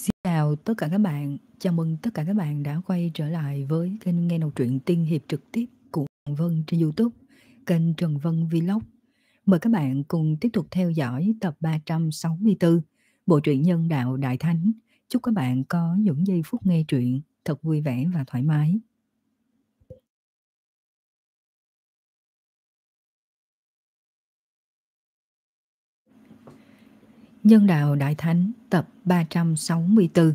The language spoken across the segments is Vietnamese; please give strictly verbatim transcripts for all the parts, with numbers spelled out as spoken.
Xin chào tất cả các bạn, chào mừng tất cả các bạn đã quay trở lại với kênh nghe đọc truyện tiên hiệp trực tiếp của Trần Vân trên YouTube, kênh Trần Vân Vlog. Mời các bạn cùng tiếp tục theo dõi tập ba trăm sáu mươi tư, bộ truyện Nhân Đạo Đại Thánh. Chúc các bạn có những giây phút nghe truyện thật vui vẻ và thoải mái. Nhân Đạo Đại Thánh tập ba trăm sáu mươi tư.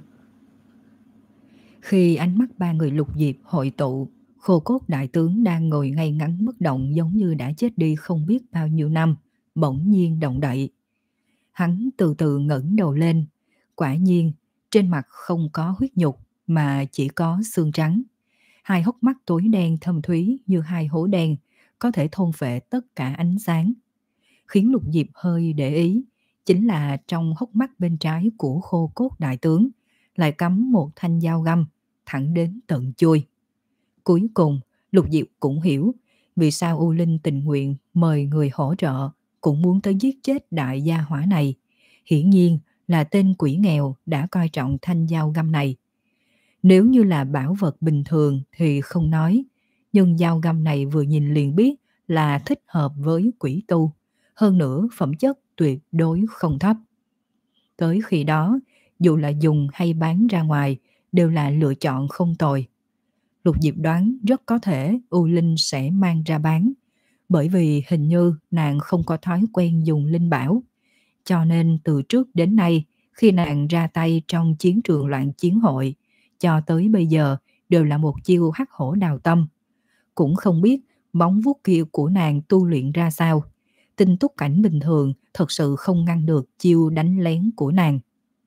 Khi ánh mắt ba người Lục Diệp hội tụ, Khô Cốt đại tướng đang ngồi ngay ngắn bất động giống như đã chết đi không biết bao nhiêu năm, bỗng nhiên động đậy. Hắn từ từ ngẩng đầu lên, quả nhiên trên mặt không có huyết nhục mà chỉ có xương trắng. Hai hốc mắt tối đen thâm thúy như hai hố đen, có thể thôn phệ tất cả ánh sáng. Khiến Lục Diệp hơi để ý, chính là trong hốc mắt bên trái của Khô Cốt đại tướng lại cắm một thanh dao găm thẳng đến tận chui. Cuối cùng, Lục Diệp cũng hiểu vì sao U Linh tình nguyện mời người hỗ trợ, cũng muốn tới giết chết đại gia hỏa này. Hiển nhiên là tên quỷ nghèo đã coi trọng thanh dao găm này. Nếu như là bảo vật bình thường thì không nói, nhưng dao găm này vừa nhìn liền biết là thích hợp với quỷ tu. Hơn nữa phẩm chất tuyệt đối không thấp. Tới khi đó, dù là dùng hay bán ra ngoài đều là lựa chọn không tồi. Lục Diệp đoán rất có thể U Linh sẽ mang ra bán, bởi vì hình như nàng không có thói quen dùng linh bảo. Cho nên từ trước đến nay, khi nàng ra tay trong chiến trường loạn chiến hội, cho tới bây giờ đều là một chiêu hắc hổ đào tâm. Cũng không biết móng vuốt kia của nàng tu luyện ra sao. Tinh túc cảnh bình thường thật sự không ngăn được chiêu đánh lén của nàng.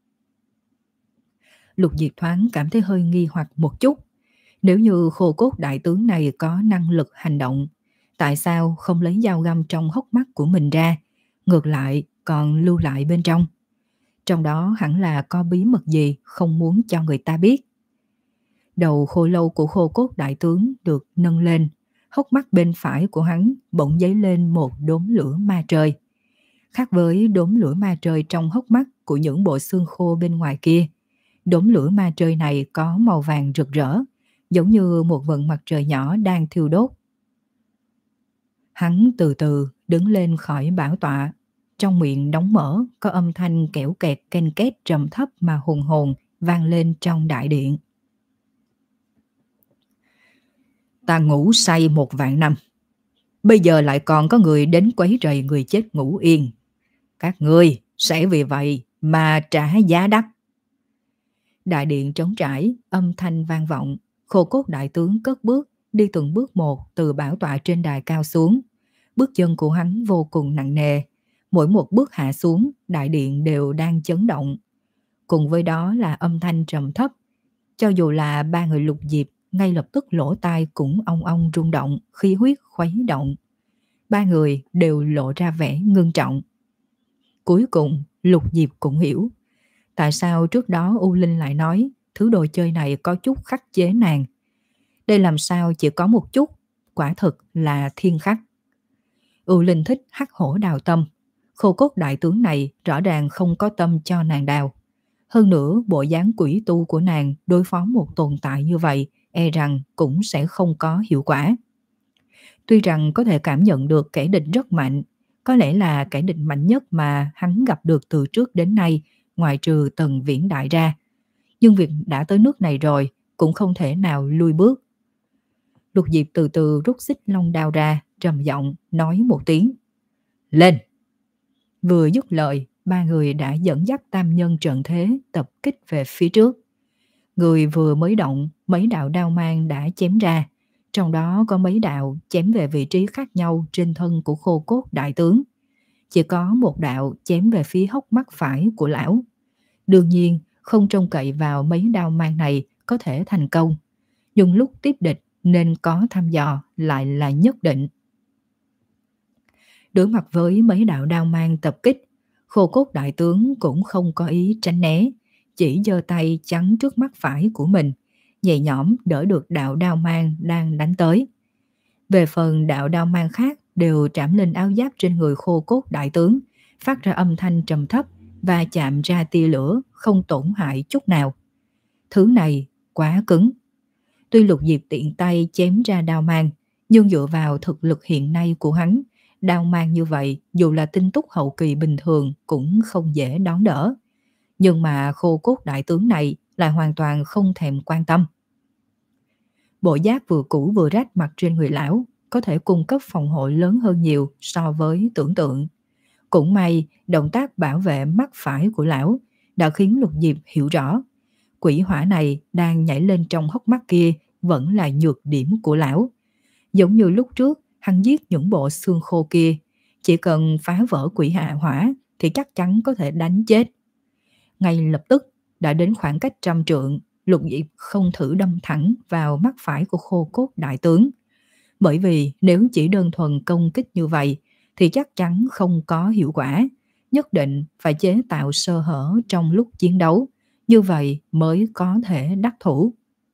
Lục Diệp thoáng cảm thấy hơi nghi hoặc một chút. Nếu như Khô Cốt đại tướng này có năng lực hành động, tại sao không lấy dao găm trong hốc mắt của mình ra, ngược lại còn lưu lại bên trong? Trong đó hẳn là có bí mật gì không muốn cho người ta biết. Đầu khô lâu của Khô Cốt đại tướng được nâng lên, hốc mắt bên phải của hắn bỗng dấy lên một đốm lửa ma trời. Khác với đốm lửa ma trời trong hốc mắt của những bộ xương khô bên ngoài kia, đốm lửa ma trời này có màu vàng rực rỡ, giống như một vầng mặt trời nhỏ đang thiêu đốt. Hắn từ từ đứng lên khỏi bảo tọa, trong miệng đóng mở có âm thanh kẽo kẹt ken két trầm thấp mà hùng hồn vang lên trong đại điện. Ta ngủ say một vạn năm, bây giờ lại còn có người đến quấy rầy người chết ngủ yên. Các ngươi sẽ vì vậy mà trả giá đắt. Đại điện trống trải, âm thanh vang vọng. Khô Cốt đại tướng cất bước, đi từng bước một từ bảo tọa trên đài cao xuống. Bước chân của hắn vô cùng nặng nề. Mỗi một bước hạ xuống, đại điện đều đang chấn động. Cùng với đó là âm thanh trầm thấp. Cho dù là ba người Lục Diệp, ngay lập tức lỗ tai cũng ong ong rung động, khí huyết khuấy động. Ba người đều lộ ra vẻ ngưng trọng. Cuối cùng, Lục Diệp cũng hiểu tại sao trước đó U Linh lại nói thứ đồ chơi này có chút khắc chế nàng. Đây làm sao chỉ có một chút, quả thực là thiên khắc. U Linh thích hắc hổ đào tâm. Khô Cốt đại tướng này rõ ràng không có tâm cho nàng đào. Hơn nữa, bộ dáng quỷ tu của nàng đối phó một tồn tại như vậy, e rằng cũng sẽ không có hiệu quả. Tuy rằng có thể cảm nhận được kẻ địch rất mạnh, có lẽ là kẻ địch mạnh nhất mà hắn gặp được từ trước đến nay, ngoại trừ Tần Viễn Đại ra. Nhưng việc đã tới nước này rồi, cũng không thể nào lui bước. Lục Diệp từ từ rút xích long đao ra, trầm giọng nói một tiếng. Lên! Vừa dứt lời, ba người đã dẫn dắt tam nhân trận thế tập kích về phía trước. Người vừa mới động, mấy đạo đao mang đã chém ra. Trong đó có mấy đạo chém về vị trí khác nhau trên thân của Khô Cốt đại tướng. Chỉ có một đạo chém về phía hốc mắt phải của lão. Đương nhiên, không trông cậy vào mấy đao mang này có thể thành công. Nhưng lúc tiếp địch nên có thăm dò lại là nhất định. Đối mặt với mấy đạo đao mang tập kích, Khô Cốt đại tướng cũng không có ý tránh né, chỉ giơ tay chắn trước mắt phải của mình, nhẹ nhõm đỡ được đạo đao mang đang đánh tới. Về phần đạo đao mang khác đều trảm lên áo giáp trên người Khô Cốt đại tướng, phát ra âm thanh trầm thấp, và chạm ra tia lửa không tổn hại chút nào. Thứ này quá cứng. Tuy Lục Diệp tiện tay chém ra đao mang, nhưng dựa vào thực lực hiện nay của hắn, đao mang như vậy dù là tinh túc hậu kỳ bình thường cũng không dễ đón đỡ. Nhưng mà khô cốt đại tướng này lại hoàn toàn không thèm quan tâm. Bộ giáp vừa cũ vừa rách mặc trên người lão có thể cung cấp phòng hộ lớn hơn nhiều so với tưởng tượng. Cũng may động tác bảo vệ mắt phải của lão đã khiến Lục Diệp hiểu rõ quỷ hỏa này đang nhảy lên trong hốc mắt kia vẫn là nhược điểm của lão. Giống như lúc trước hắn giết những bộ xương khô kia, chỉ cần phá vỡ quỷ hạ hỏa thì chắc chắn có thể đánh chết. Ngay lập tức đã đến khoảng cách trăm trượng, Lục Diệp không thử đâm thẳng vào mắt phải của khô cốt đại tướng. Bởi vì nếu chỉ đơn thuần công kích như vậy thì chắc chắn không có hiệu quả, nhất định phải chế tạo sơ hở trong lúc chiến đấu, như vậy mới có thể đắc thủ.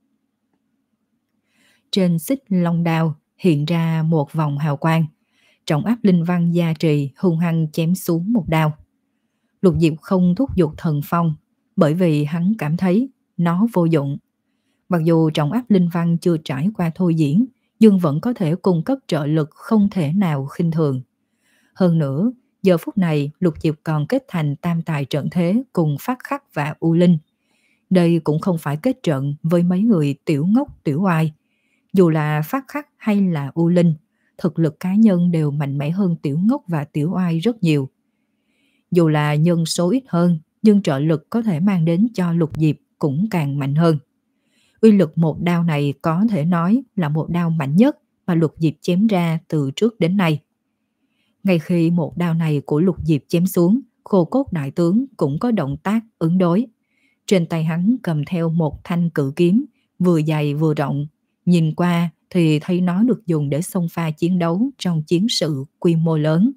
Trên xích long đao hiện ra một vòng hào quang, trọng áp linh văn gia trì hung hăng chém xuống một đao. Lục Diệp không thúc giục thần phong, bởi vì hắn cảm thấy nó vô dụng. Mặc dù trọng áp linh văn chưa trải qua thôi diễn, nhưng vẫn có thể cung cấp trợ lực không thể nào khinh thường. Hơn nữa, giờ phút này Lục Diệp còn kết thành tam tài trận thế cùng Phát Khắc và U Linh. Đây cũng không phải kết trận với mấy người tiểu ngốc tiểu oai. Dù là Phát Khắc hay là U Linh, thực lực cá nhân đều mạnh mẽ hơn tiểu ngốc và tiểu oai rất nhiều. Dù là nhân số ít hơn, nhưng trợ lực có thể mang đến cho Lục Diệp cũng càng mạnh hơn. Uy lực một đao này có thể nói là một đao mạnh nhất mà Lục Diệp chém ra từ trước đến nay. Ngay khi một đao này của Lục Diệp chém xuống, khô cốt đại tướng cũng có động tác ứng đối. Trên tay hắn cầm theo một thanh cự kiếm, vừa dày vừa rộng. Nhìn qua thì thấy nó được dùng để xông pha chiến đấu trong chiến sự quy mô lớn.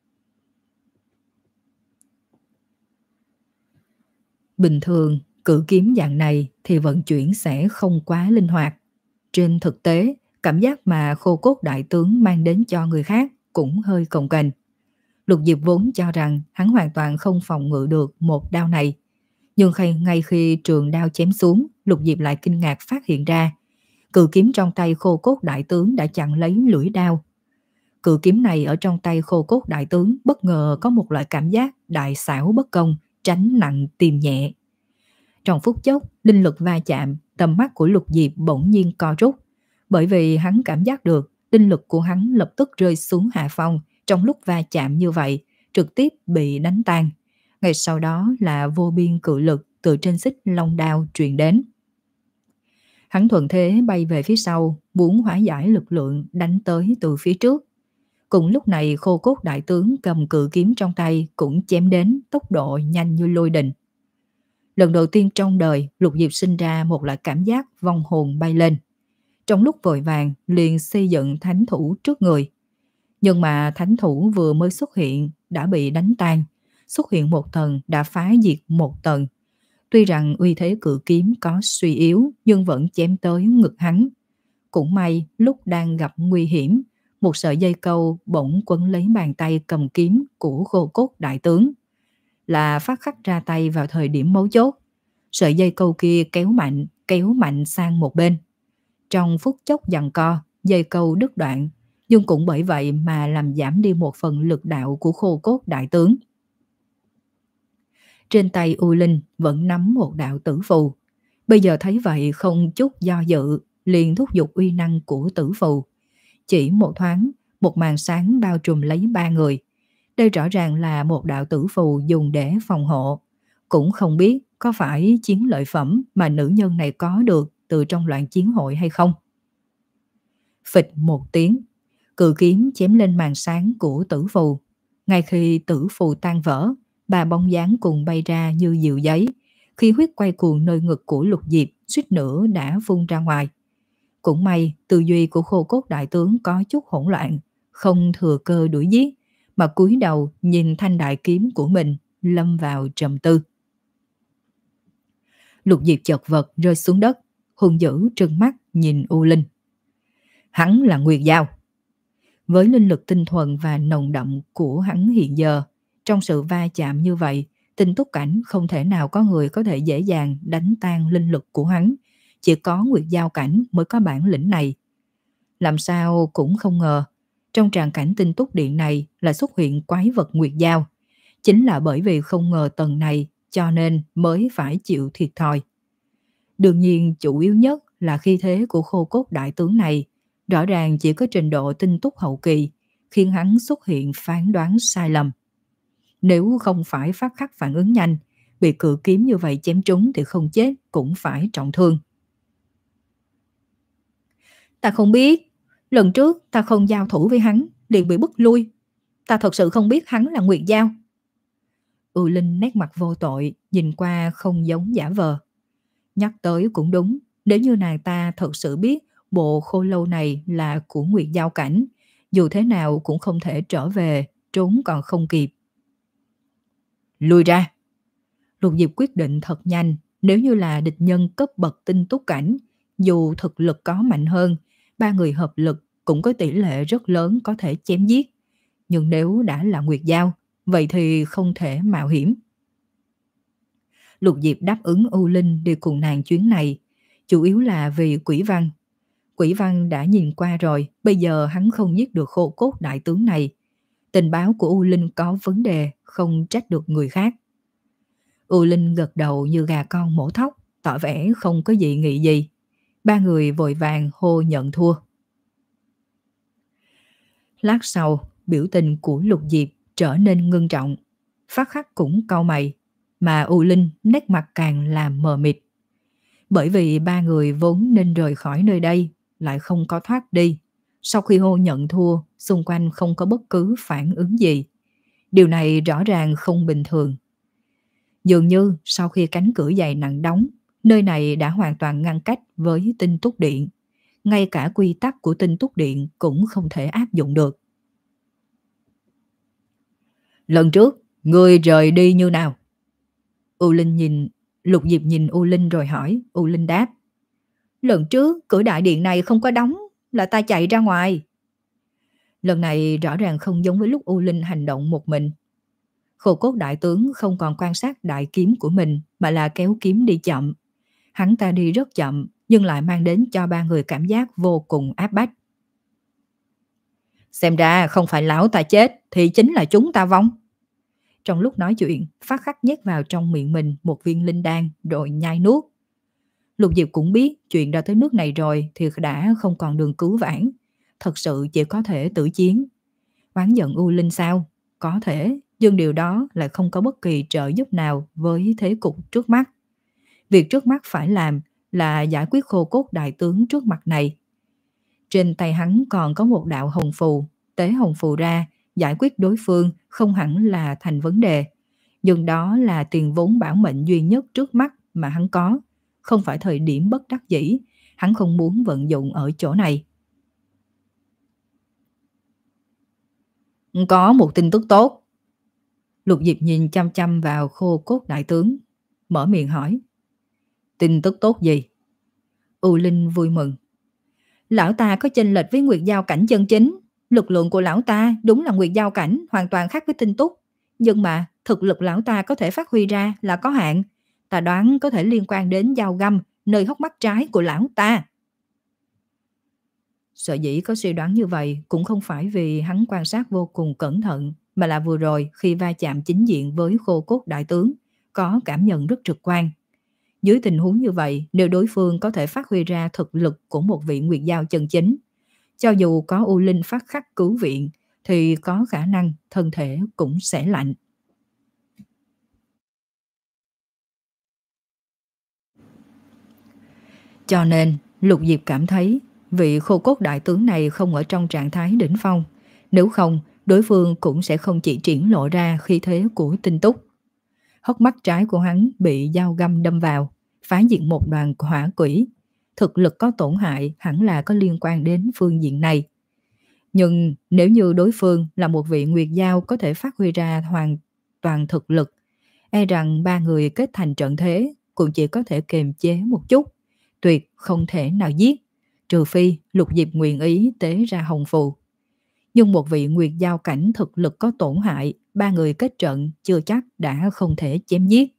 Bình thường, cự kiếm dạng này thì vận chuyển sẽ không quá linh hoạt. Trên thực tế, cảm giác mà khô cốt đại tướng mang đến cho người khác cũng hơi cồng kềnh. Lục Diệp vốn cho rằng hắn hoàn toàn không phòng ngự được một đao này. Nhưng khi, ngay khi trường đao chém xuống, Lục Diệp lại kinh ngạc phát hiện ra cự kiếm trong tay khô cốt đại tướng đã chặn lấy lưỡi đao. Cự kiếm này ở trong tay khô cốt đại tướng bất ngờ có một loại cảm giác đại xảo bất công, tránh nặng tìm nhẹ. Trong phút chốc, linh lực va chạm, tầm mắt của Lục Diệp bỗng nhiên co rút, bởi vì hắn cảm giác được linh lực của hắn lập tức rơi xuống hạ phong. Trong lúc va chạm như vậy, trực tiếp bị đánh tan. Ngay sau đó là vô biên cự lực từ trên xích long đao truyền đến. Hắn thuận thế bay về phía sau, muốn hóa giải lực lượng đánh tới từ phía trước. Cùng lúc này khô cốt đại tướng cầm cự kiếm trong tay cũng chém đến tốc độ nhanh như lôi đình. Lần đầu tiên trong đời, Lục Diệp sinh ra một loại cảm giác vong hồn bay lên. Trong lúc vội vàng liền xây dựng thánh thủ trước người. Nhưng mà thánh thủ vừa mới xuất hiện đã bị đánh tan, xuất hiện một tầng đã phá diệt một tầng. Tuy rằng uy thế cự kiếm có suy yếu nhưng vẫn chém tới ngực hắn. Cũng may lúc đang gặp nguy hiểm, một sợi dây câu bỗng quấn lấy bàn tay cầm kiếm của khô cốt đại tướng. Là Phát Khắc ra tay vào thời điểm mấu chốt. Sợi dây câu kia kéo mạnh, kéo mạnh sang một bên. Trong phút chốc giằng co, dây câu đứt đoạn, nhưng cũng bởi vậy mà làm giảm đi một phần lực đạo của khô cốt đại tướng. Trên tay U Linh vẫn nắm một đạo tử phù. Bây giờ thấy vậy không chút do dự, liền thúc giục uy năng của tử phù. Chỉ một thoáng, một màn sáng bao trùm lấy ba người. Đây rõ ràng là một đạo tử phù dùng để phòng hộ. Cũng không biết có phải chiến lợi phẩm mà nữ nhân này có được từ trong loạn chiến hội hay không. Phịch một tiếng, cự kiếm chém lên màn sáng của tử phù. Ngay khi tử phù tan vỡ, ba bóng dáng cùng bay ra như diều giấy. Khí huyết quay cuồng nơi ngực của Lục Diệp suýt nữa đã phun ra ngoài. Cũng may tư duy của khô cốt đại tướng có chút hỗn loạn, không thừa cơ đuổi giết, mà cúi đầu nhìn thanh đại kiếm của mình, lâm vào trầm tư. Lục Diệp chật vật rơi xuống đất, hung dữ trừng mắt nhìn U Linh. Hắn là Nguyệt Giao. Với linh lực tinh thuần và nồng đậm của hắn hiện giờ, trong sự va chạm như vậy, Tinh Túc Cảnh không thể nào có người có thể dễ dàng đánh tan linh lực của hắn, chỉ có Nguyệt Giao Cảnh mới có bản lĩnh này. Làm sao cũng không ngờ, trong tràng cảnh Tinh Túc Điện này là xuất hiện quái vật Nguyệt Giao. Chính là bởi vì không ngờ tầng này cho nên mới phải chịu thiệt thòi. Đương nhiên chủ yếu nhất là khí thế của Khô Cốt đại tướng này rõ ràng chỉ có trình độ tinh túc hậu kỳ, khiến hắn xuất hiện phán đoán sai lầm. Nếu không phải phát khắc phản ứng nhanh, bị cự kiếm như vậy chém trúng thì không chết cũng phải trọng thương. Ta không biết, lần trước ta không giao thủ với hắn, liền bị bức lui. Ta thật sự không biết hắn là Nguyệt Giao. Ừ Linh nét mặt vô tội, nhìn qua không giống giả vờ. Nhắc tới cũng đúng, nếu như nàng ta thật sự biết bộ khô lâu này là của Nguyệt Giao Cảnh, dù thế nào cũng không thể trở về, trốn còn không kịp. Lui ra! Lục Diệp quyết định thật nhanh, nếu như là địch nhân cấp bậc tinh túc cảnh, dù thực lực có mạnh hơn, ba người hợp lực cũng có tỷ lệ rất lớn có thể chém giết. Nhưng nếu đã là Nguyệt Giao, vậy thì không thể mạo hiểm. Lục Diệp đáp ứng U Linh đi cùng nàng chuyến này, chủ yếu là vì Quỷ Văn. Quỷ Văn đã nhìn qua rồi, bây giờ hắn không giết được Khô Cốt đại tướng này. Tình báo của U Linh có vấn đề, không trách được người khác. U Linh gật đầu như gà con mổ thóc, tỏ vẻ không có dị nghị gì. Ba người vội vàng hô nhận thua. Lát sau, biểu tình của Lục Diệp trở nên ngưng trọng. Phát Khắc cũng cau mày, mà U Linh nét mặt càng làm mờ mịt. Bởi vì ba người vốn nên rời khỏi nơi đây, lại không có thoát đi. Sau khi hô nhận thua, xung quanh không có bất cứ phản ứng gì. Điều này rõ ràng không bình thường. Dường như sau khi cánh cửa dày nặng đóng, nơi này đã hoàn toàn ngăn cách với Tinh Túc Điện. Ngay cả quy tắc của Tinh Túc Điện cũng không thể áp dụng được. Lần trước, ngươi rời đi như nào? U Linh nhìn, Lục Diệp nhìn U Linh rồi hỏi. U Linh đáp. Lần trước, cửa đại điện này không có đóng, là ta chạy ra ngoài. Lần này rõ ràng không giống với lúc U Linh hành động một mình. Khô Cốt đại tướng không còn quan sát đại kiếm của mình, mà là kéo kiếm đi chậm. Hắn ta đi rất chậm, nhưng lại mang đến cho ba người cảm giác vô cùng áp bách. Xem ra không phải lão ta chết, thì chính là chúng ta vong. Trong lúc nói chuyện, Phát Khắc nhét vào trong miệng mình một viên linh đan rồi nhai nuốt. Lục Diệp cũng biết chuyện đã tới nước này rồi thì đã không còn đường cứu vãn. Thật sự chỉ có thể tử chiến. Oán giận U Linh sao? Có thể, nhưng điều đó lại không có bất kỳ trợ giúp nào với thế cục trước mắt. Việc trước mắt phải làm là giải quyết Khô Cốt đại tướng trước mặt này. Trên tay hắn còn có một đạo hồng phù, tế hồng phù ra, giải quyết đối phương không hẳn là thành vấn đề. Nhưng đó là tiền vốn bảo mệnh duy nhất trước mắt mà hắn có. Không phải thời điểm bất đắc dĩ, hắn không muốn vận dụng ở chỗ này. Có một tin tức tốt. Lục Diệp nhìn chăm chăm vào Khô Cốt đại tướng, mở miệng hỏi. Tin tức tốt gì? U Linh vui mừng. Lão ta có chênh lệch với Nguyệt Giao Cảnh chân chính. Lực lượng của lão ta đúng là Nguyệt Giao Cảnh, hoàn toàn khác với Tinh Túc. Nhưng mà thực lực lão ta có thể phát huy ra là có hạn. Ta đoán có thể liên quan đến dao găm nơi hốc mắt trái của lão ta. Sở dĩ có suy đoán như vậy cũng không phải vì hắn quan sát vô cùng cẩn thận, mà là vừa rồi khi va chạm chính diện với Khô Cốt đại tướng, có cảm nhận rất trực quan. Dưới tình huống như vậy, nếu đối phương có thể phát huy ra thực lực của một vị Nguyệt Giao chân chính, cho dù có U Linh Phát Khắc cứu viện, thì có khả năng thân thể cũng sẽ lạnh. Cho nên, Lục Diệp cảm thấy vị Khô Cốt đại tướng này không ở trong trạng thái đỉnh phong. Nếu không, đối phương cũng sẽ không chỉ triển lộ ra khí thế của Tinh Túc. Hốc mắt trái của hắn bị dao găm đâm vào, phá diệt một đoàn hỏa quỷ. Thực lực có tổn hại hẳn là có liên quan đến phương diện này. Nhưng nếu như đối phương là một vị Nguyệt Giao có thể phát huy ra hoàn toàn thực lực, e rằng ba người kết thành trận thế cũng chỉ có thể kiềm chế một chút, tuyệt không thể nào giết, trừ phi Lục Diệp nguyện ý tế ra hồng phù. Nhưng một vị nguyệt giao cảnh thực lực có tổn hại, ba người kết trận chưa chắc đã không thể chém giết.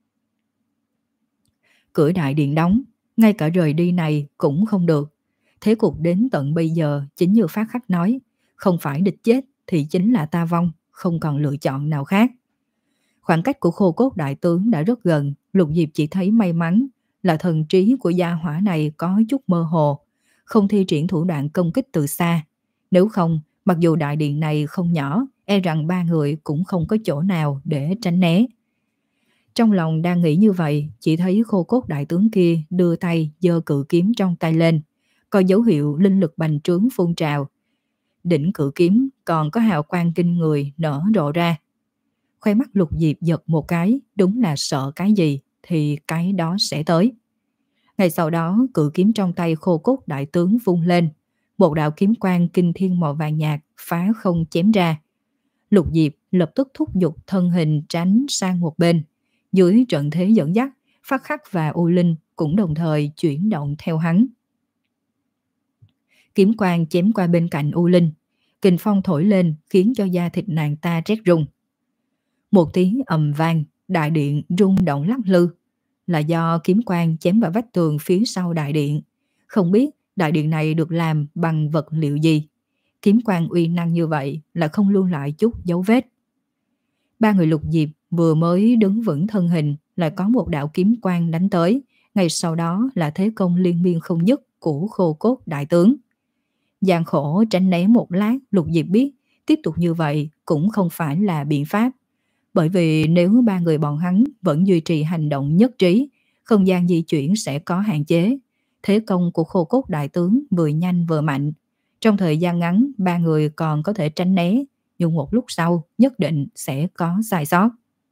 Cửa đại điện đóng, ngay cả rời đi này cũng không được. Thế cục đến tận bây giờ chính như Phát Khắc nói, không phải địch chết thì chính là ta vong, không còn lựa chọn nào khác. Khoảng cách của Khô Cốt đại tướng đã rất gần, Lục Diệp chỉ thấy may mắn là thần trí của gia hỏa này có chút mơ hồ, không thi triển thủ đoạn công kích từ xa. Nếu không, mặc dù đại điện này không nhỏ, e rằng ba người cũng không có chỗ nào để tránh né. Trong lòng đang nghĩ như vậy, chỉ thấy Khô Cốt đại tướng kia đưa tay giơ cự kiếm trong tay lên, có dấu hiệu linh lực bành trướng phun trào. Đỉnh cự kiếm còn có hào quang kinh người nở rộ ra. Khoe mắt Lục Diệp giật một cái, đúng là sợ cái gì thì cái đó sẽ tới. Ngay sau đó, cự kiếm trong tay Khô Cốt đại tướng vung lên, một đạo kiếm quang kinh thiên màu vàng nhạt phá không chém ra. Lục Diệp lập tức thúc giục thân hình tránh sang một bên. Dưới trận thế dẫn dắt, Phát Khắc và U Linh cũng đồng thời chuyển động theo hắn. Kiếm quang chém qua bên cạnh U Linh, kình phong thổi lên khiến cho da thịt nàng ta rét run. Một tiếng ầm vang, đại điện rung động lắc lư, là do kiếm quang chém vào vách tường phía sau đại điện. Không biết đại điện này được làm bằng vật liệu gì, kiếm quang uy năng như vậy là không lưu lại chút dấu vết. Ba người Lục Diệp vừa mới đứng vững thân hình, lại có một đạo kiếm quang đánh tới, ngay sau đó là thế công liên miên không dứt của Khô Cốt đại tướng. Gian khổ tránh né một lát, Lục Diệp biết tiếp tục như vậy cũng không phải là biện pháp, bởi vì nếu ba người bọn hắn vẫn duy trì hành động nhất trí, không gian di chuyển sẽ có hạn chế. Thế công của Khô Cốt đại tướng vừa nhanh vừa mạnh, trong thời gian ngắn ba người còn có thể tránh né, nhưng một lúc sau nhất định sẽ có sai sót.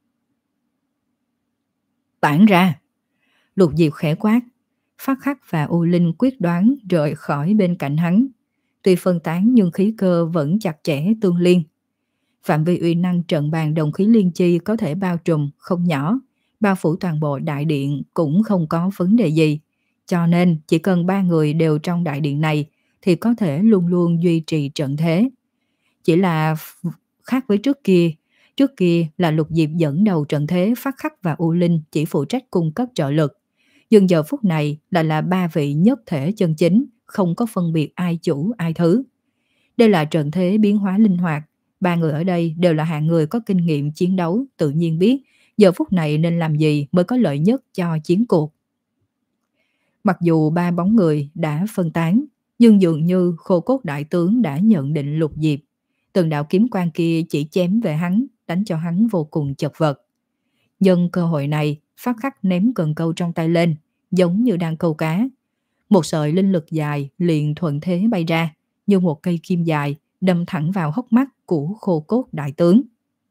Tản ra! Lục Diệp khẽ quát. Phát Khắc và U Linh quyết đoán rời khỏi bên cạnh hắn. Tuy phân tán nhưng khí cơ vẫn chặt chẽ tương liên. Phạm vi uy năng trận bàn đồng khí liên chi có thể bao trùm không nhỏ, bao phủ toàn bộ đại điện cũng không có vấn đề gì. Cho nên chỉ cần ba người đều trong đại điện này thì có thể luôn luôn duy trì trận thế. Chỉ là khác với trước kia, trước kia là Lục Diệp dẫn đầu trận thế, Phát Khắc và U Linh chỉ phụ trách cung cấp trợ lực. Nhưng giờ phút này lại là ba vị nhất thể chân chính, không có phân biệt ai chủ ai thứ. Đây là trận thế biến hóa linh hoạt, ba người ở đây đều là hạng người có kinh nghiệm chiến đấu, tự nhiên biết giờ phút này nên làm gì mới có lợi nhất cho chiến cuộc. Mặc dù ba bóng người đã phân tán, nhưng dường như Khô Cốt đại tướng đã nhận định Lục Diệp. Từng đạo kiếm quang kia chỉ chém về hắn, đánh cho hắn vô cùng chật vật. Nhân cơ hội này, Phát Khắc ném cần câu trong tay lên, giống như đang câu cá. Một sợi linh lực dài liền thuận thế bay ra, như một cây kim dài đâm thẳng vào hốc mắt của Khô Cốt đại tướng.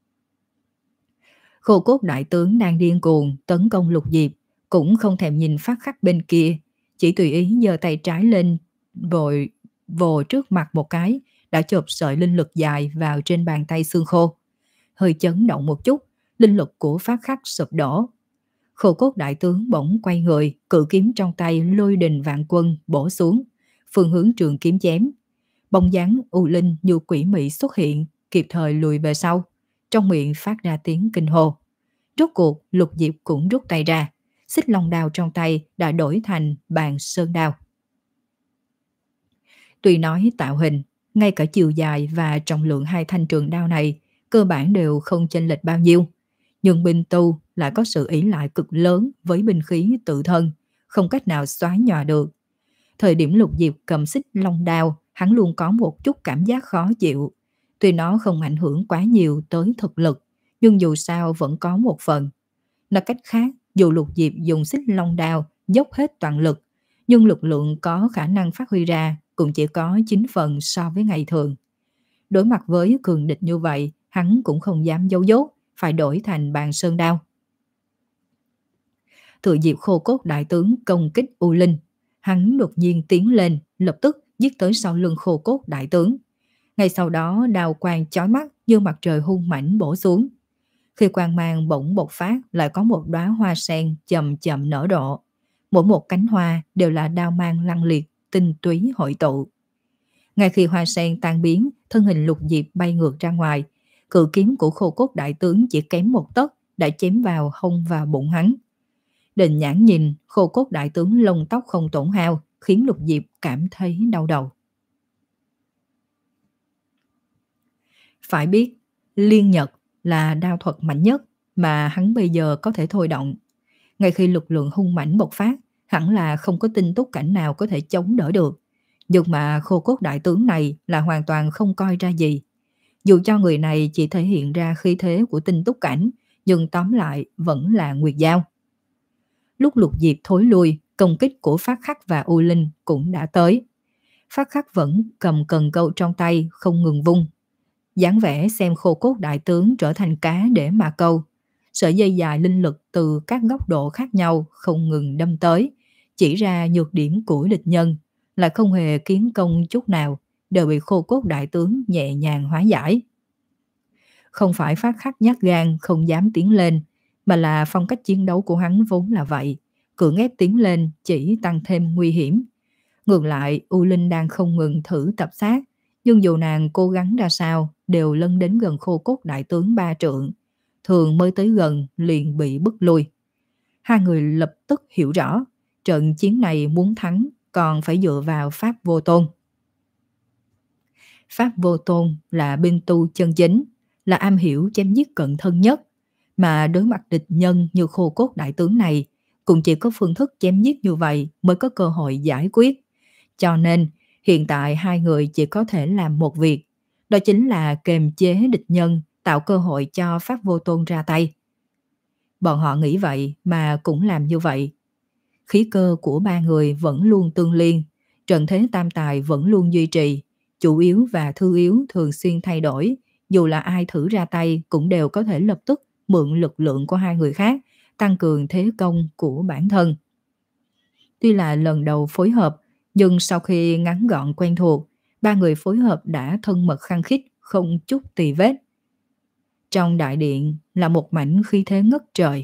Khô Cốt đại tướng đang điên cuồng tấn công Lục Diệp, cũng không thèm nhìn Phát Khắc bên kia, chỉ tùy ý giơ tay trái lên, vội vồ trước mặt một cái, đã chộp sợi linh lực dài vào trên bàn tay xương khô. Hơi chấn động một chút, linh lực của Phát Khắc sụp đổ. Khô Cốt đại tướng bỗng quay người, cự kiếm trong tay lôi đình vạn quân bổ xuống, phương hướng trường kiếm chém. Bóng dáng U Linh như quỷ mị xuất hiện, kịp thời lùi về sau, trong miệng phát ra tiếng kinh hô. Rốt cuộc Lục Diệp cũng rút tay ra, xích long đao trong tay đã đổi thành bàn sơn đao. Tuy nói tạo hình, ngay cả chiều dài và trọng lượng hai thanh trường đao này cơ bản đều không chênh lệch bao nhiêu, nhưng binh tu lại có sự ỷ lại cực lớn với binh khí tự thân, không cách nào xóa nhòa được. Thời điểm Lục Diệp cầm xích long đao, hắn luôn có một chút cảm giác khó chịu. Tuy nó không ảnh hưởng quá nhiều tới thực lực, nhưng dù sao vẫn có một phần. Nói cách khác, dù Lục Diệp dùng xích long đao dốc hết toàn lực, nhưng lực lượng có khả năng phát huy ra cũng chỉ có chín phần so với ngày thường. Đối mặt với cường địch như vậy, hắn cũng không dám giấu dốt, phải đổi thành bàn sơn đao. Thừa dịp Khô Cốt đại tướng công kích U Linh, hắn đột nhiên tiến lên, lập tức giết tới sau lưng Khô Cốt đại tướng. Ngay sau đó đao quang chói mắt như mặt trời hung mãnh bổ xuống. Khi quang mang bỗng bộc phát, lại có một đóa hoa sen chậm chậm nở rộ. Mỗi một cánh hoa đều là đao mang lăng liệt, tinh túy hội tụ. Ngay khi hoa sen tan biến, thân hình Lục Diệp bay ngược ra ngoài. Cự kiếm của Khô Cốt đại tướng chỉ kém một tấc đã chém vào hông và bụng hắn. Định Nhãn nhìn Khô Cốt đại tướng lông tóc không tổn hao, khiến Lục Diệp cảm thấy đau đầu. Phải biết, Liên Nhật là đao thuật mạnh nhất mà hắn bây giờ có thể thôi động. Ngay khi lực lượng hung mãnh bộc phát, hẳn là không có tinh túc cảnh nào có thể chống đỡ được. Nhưng mà Khô Cốt đại tướng này là hoàn toàn không coi ra gì. Dù cho người này chỉ thể hiện ra khí thế của tinh túc cảnh, nhưng tóm lại vẫn là Nguyệt Giao. Lúc Lục Diệp thối lui, công kích của Phát Khắc và U Linh cũng đã tới. Phát Khắc vẫn cầm cần câu trong tay, không ngừng vung. Dáng vẻ xem Khô Cốt đại tướng trở thành cá để mà câu. Sợi dây dài linh lực từ các góc độ khác nhau không ngừng đâm tới, chỉ ra nhược điểm của địch nhân, lại không hề kiến công chút nào, đều bị Khô Cốt đại tướng nhẹ nhàng hóa giải. Không phải Phát Khắc nhát gan không dám tiến lên, mà là phong cách chiến đấu của hắn vốn là vậy, cưỡng ép tiến lên chỉ tăng thêm nguy hiểm. Ngược lại, U Linh đang không ngừng thử tập sát, nhưng dù nàng cố gắng ra sao đều lân đến gần Khô Cốt đại tướng ba trượng, thường mới tới gần liền bị bức lui. Hai người lập tức hiểu rõ, trận chiến này muốn thắng còn phải dựa vào Pháp Vô Tôn. Pháp Vô Tôn là binh tu chân chính, là am hiểu chém giết cận thân nhất, mà đối mặt địch nhân như Khô Cốt đại tướng này, cũng chỉ có phương thức chém giết như vậy mới có cơ hội giải quyết. Cho nên, hiện tại hai người chỉ có thể làm một việc, đó chính là kềm chế địch nhân, tạo cơ hội cho Pháp Vô Tôn ra tay. Bọn họ nghĩ vậy mà cũng làm như vậy. Khí cơ của ba người vẫn luôn tương liên, trận thế tam tài vẫn luôn duy trì, chủ yếu và thư yếu thường xuyên thay đổi, dù là ai thử ra tay cũng đều có thể lập tức mượn lực lượng của hai người khác, tăng cường thế công của bản thân. Tuy là lần đầu phối hợp, nhưng sau khi ngắn gọn quen thuộc, ba người phối hợp đã thân mật khăng khít, không chút tì vết. Trong đại điện là một mảnh khí thế ngất trời.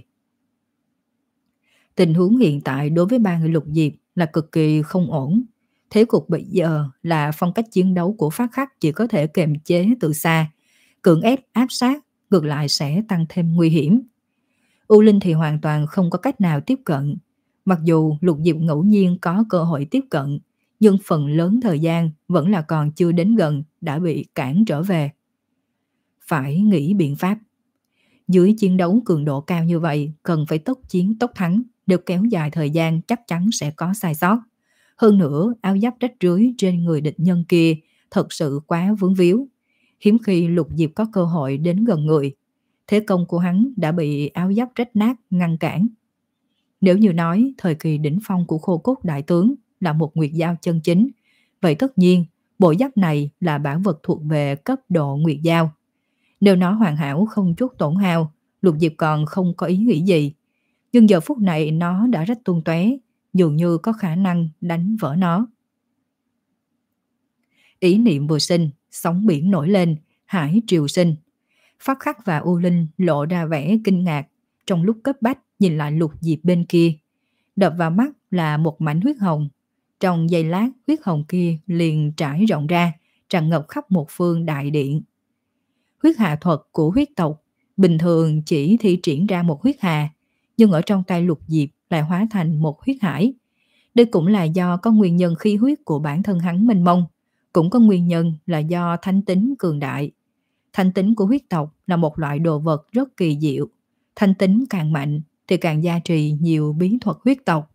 Tình huống hiện tại đối với ba người Lục Diệp là cực kỳ không ổn. Thế cục bây giờ là phong cách chiến đấu của Phát Khắc chỉ có thể kiềm chế từ xa, cưỡng ép áp sát, ngược lại sẽ tăng thêm nguy hiểm. U Linh thì hoàn toàn không có cách nào tiếp cận. Mặc dù Lục Diệp ngẫu nhiên có cơ hội tiếp cận, nhưng phần lớn thời gian vẫn là còn chưa đến gần đã bị cản trở về. Phải nghĩ biện pháp. Dưới chiến đấu cường độ cao như vậy, cần phải tốc chiến tốc thắng, đều kéo dài thời gian chắc chắn sẽ có sai sót. Hơn nữa, áo giáp rách rưới trên người địch nhân kia thật sự quá vướng víu. Hiếm khi Lục Diệp có cơ hội đến gần người. Thế công của hắn đã bị áo giáp rách nát ngăn cản. Nếu như nói thời kỳ đỉnh phong của Khô Cốt đại tướng là một Nguyệt Giao chân chính, vậy tất nhiên bộ giáp này là bản vật thuộc về cấp độ Nguyệt Giao. Nếu nó hoàn hảo không chút tổn hao, Lục Diệp còn không có ý nghĩ gì. Nhưng giờ phút này nó đã rách tung tóe, dường như có khả năng đánh vỡ nó. Ý niệm vừa sinh, sóng biển nổi lên, hải triều sinh. Phát Khắc và U Linh lộ ra vẻ kinh ngạc, trong lúc cấp bách nhìn lại Lục Diệp bên kia. Đập vào mắt là một mảnh huyết hồng. Trong giây lát, huyết hồng kia liền trải rộng ra, tràn ngập khắp một phương đại điện. Huyết hà thuật của huyết tộc bình thường chỉ thi triển ra một huyết hà, nhưng ở trong tay Lục Diệp lại hóa thành một huyết hải. Đây cũng là do có nguyên nhân khí huyết của bản thân hắn mênh mông, cũng có nguyên nhân là do thánh tính cường đại. Thánh tính của huyết tộc là một loại đồ vật rất kỳ diệu. Thánh tính càng mạnh thì càng gia trì nhiều bí thuật huyết tộc.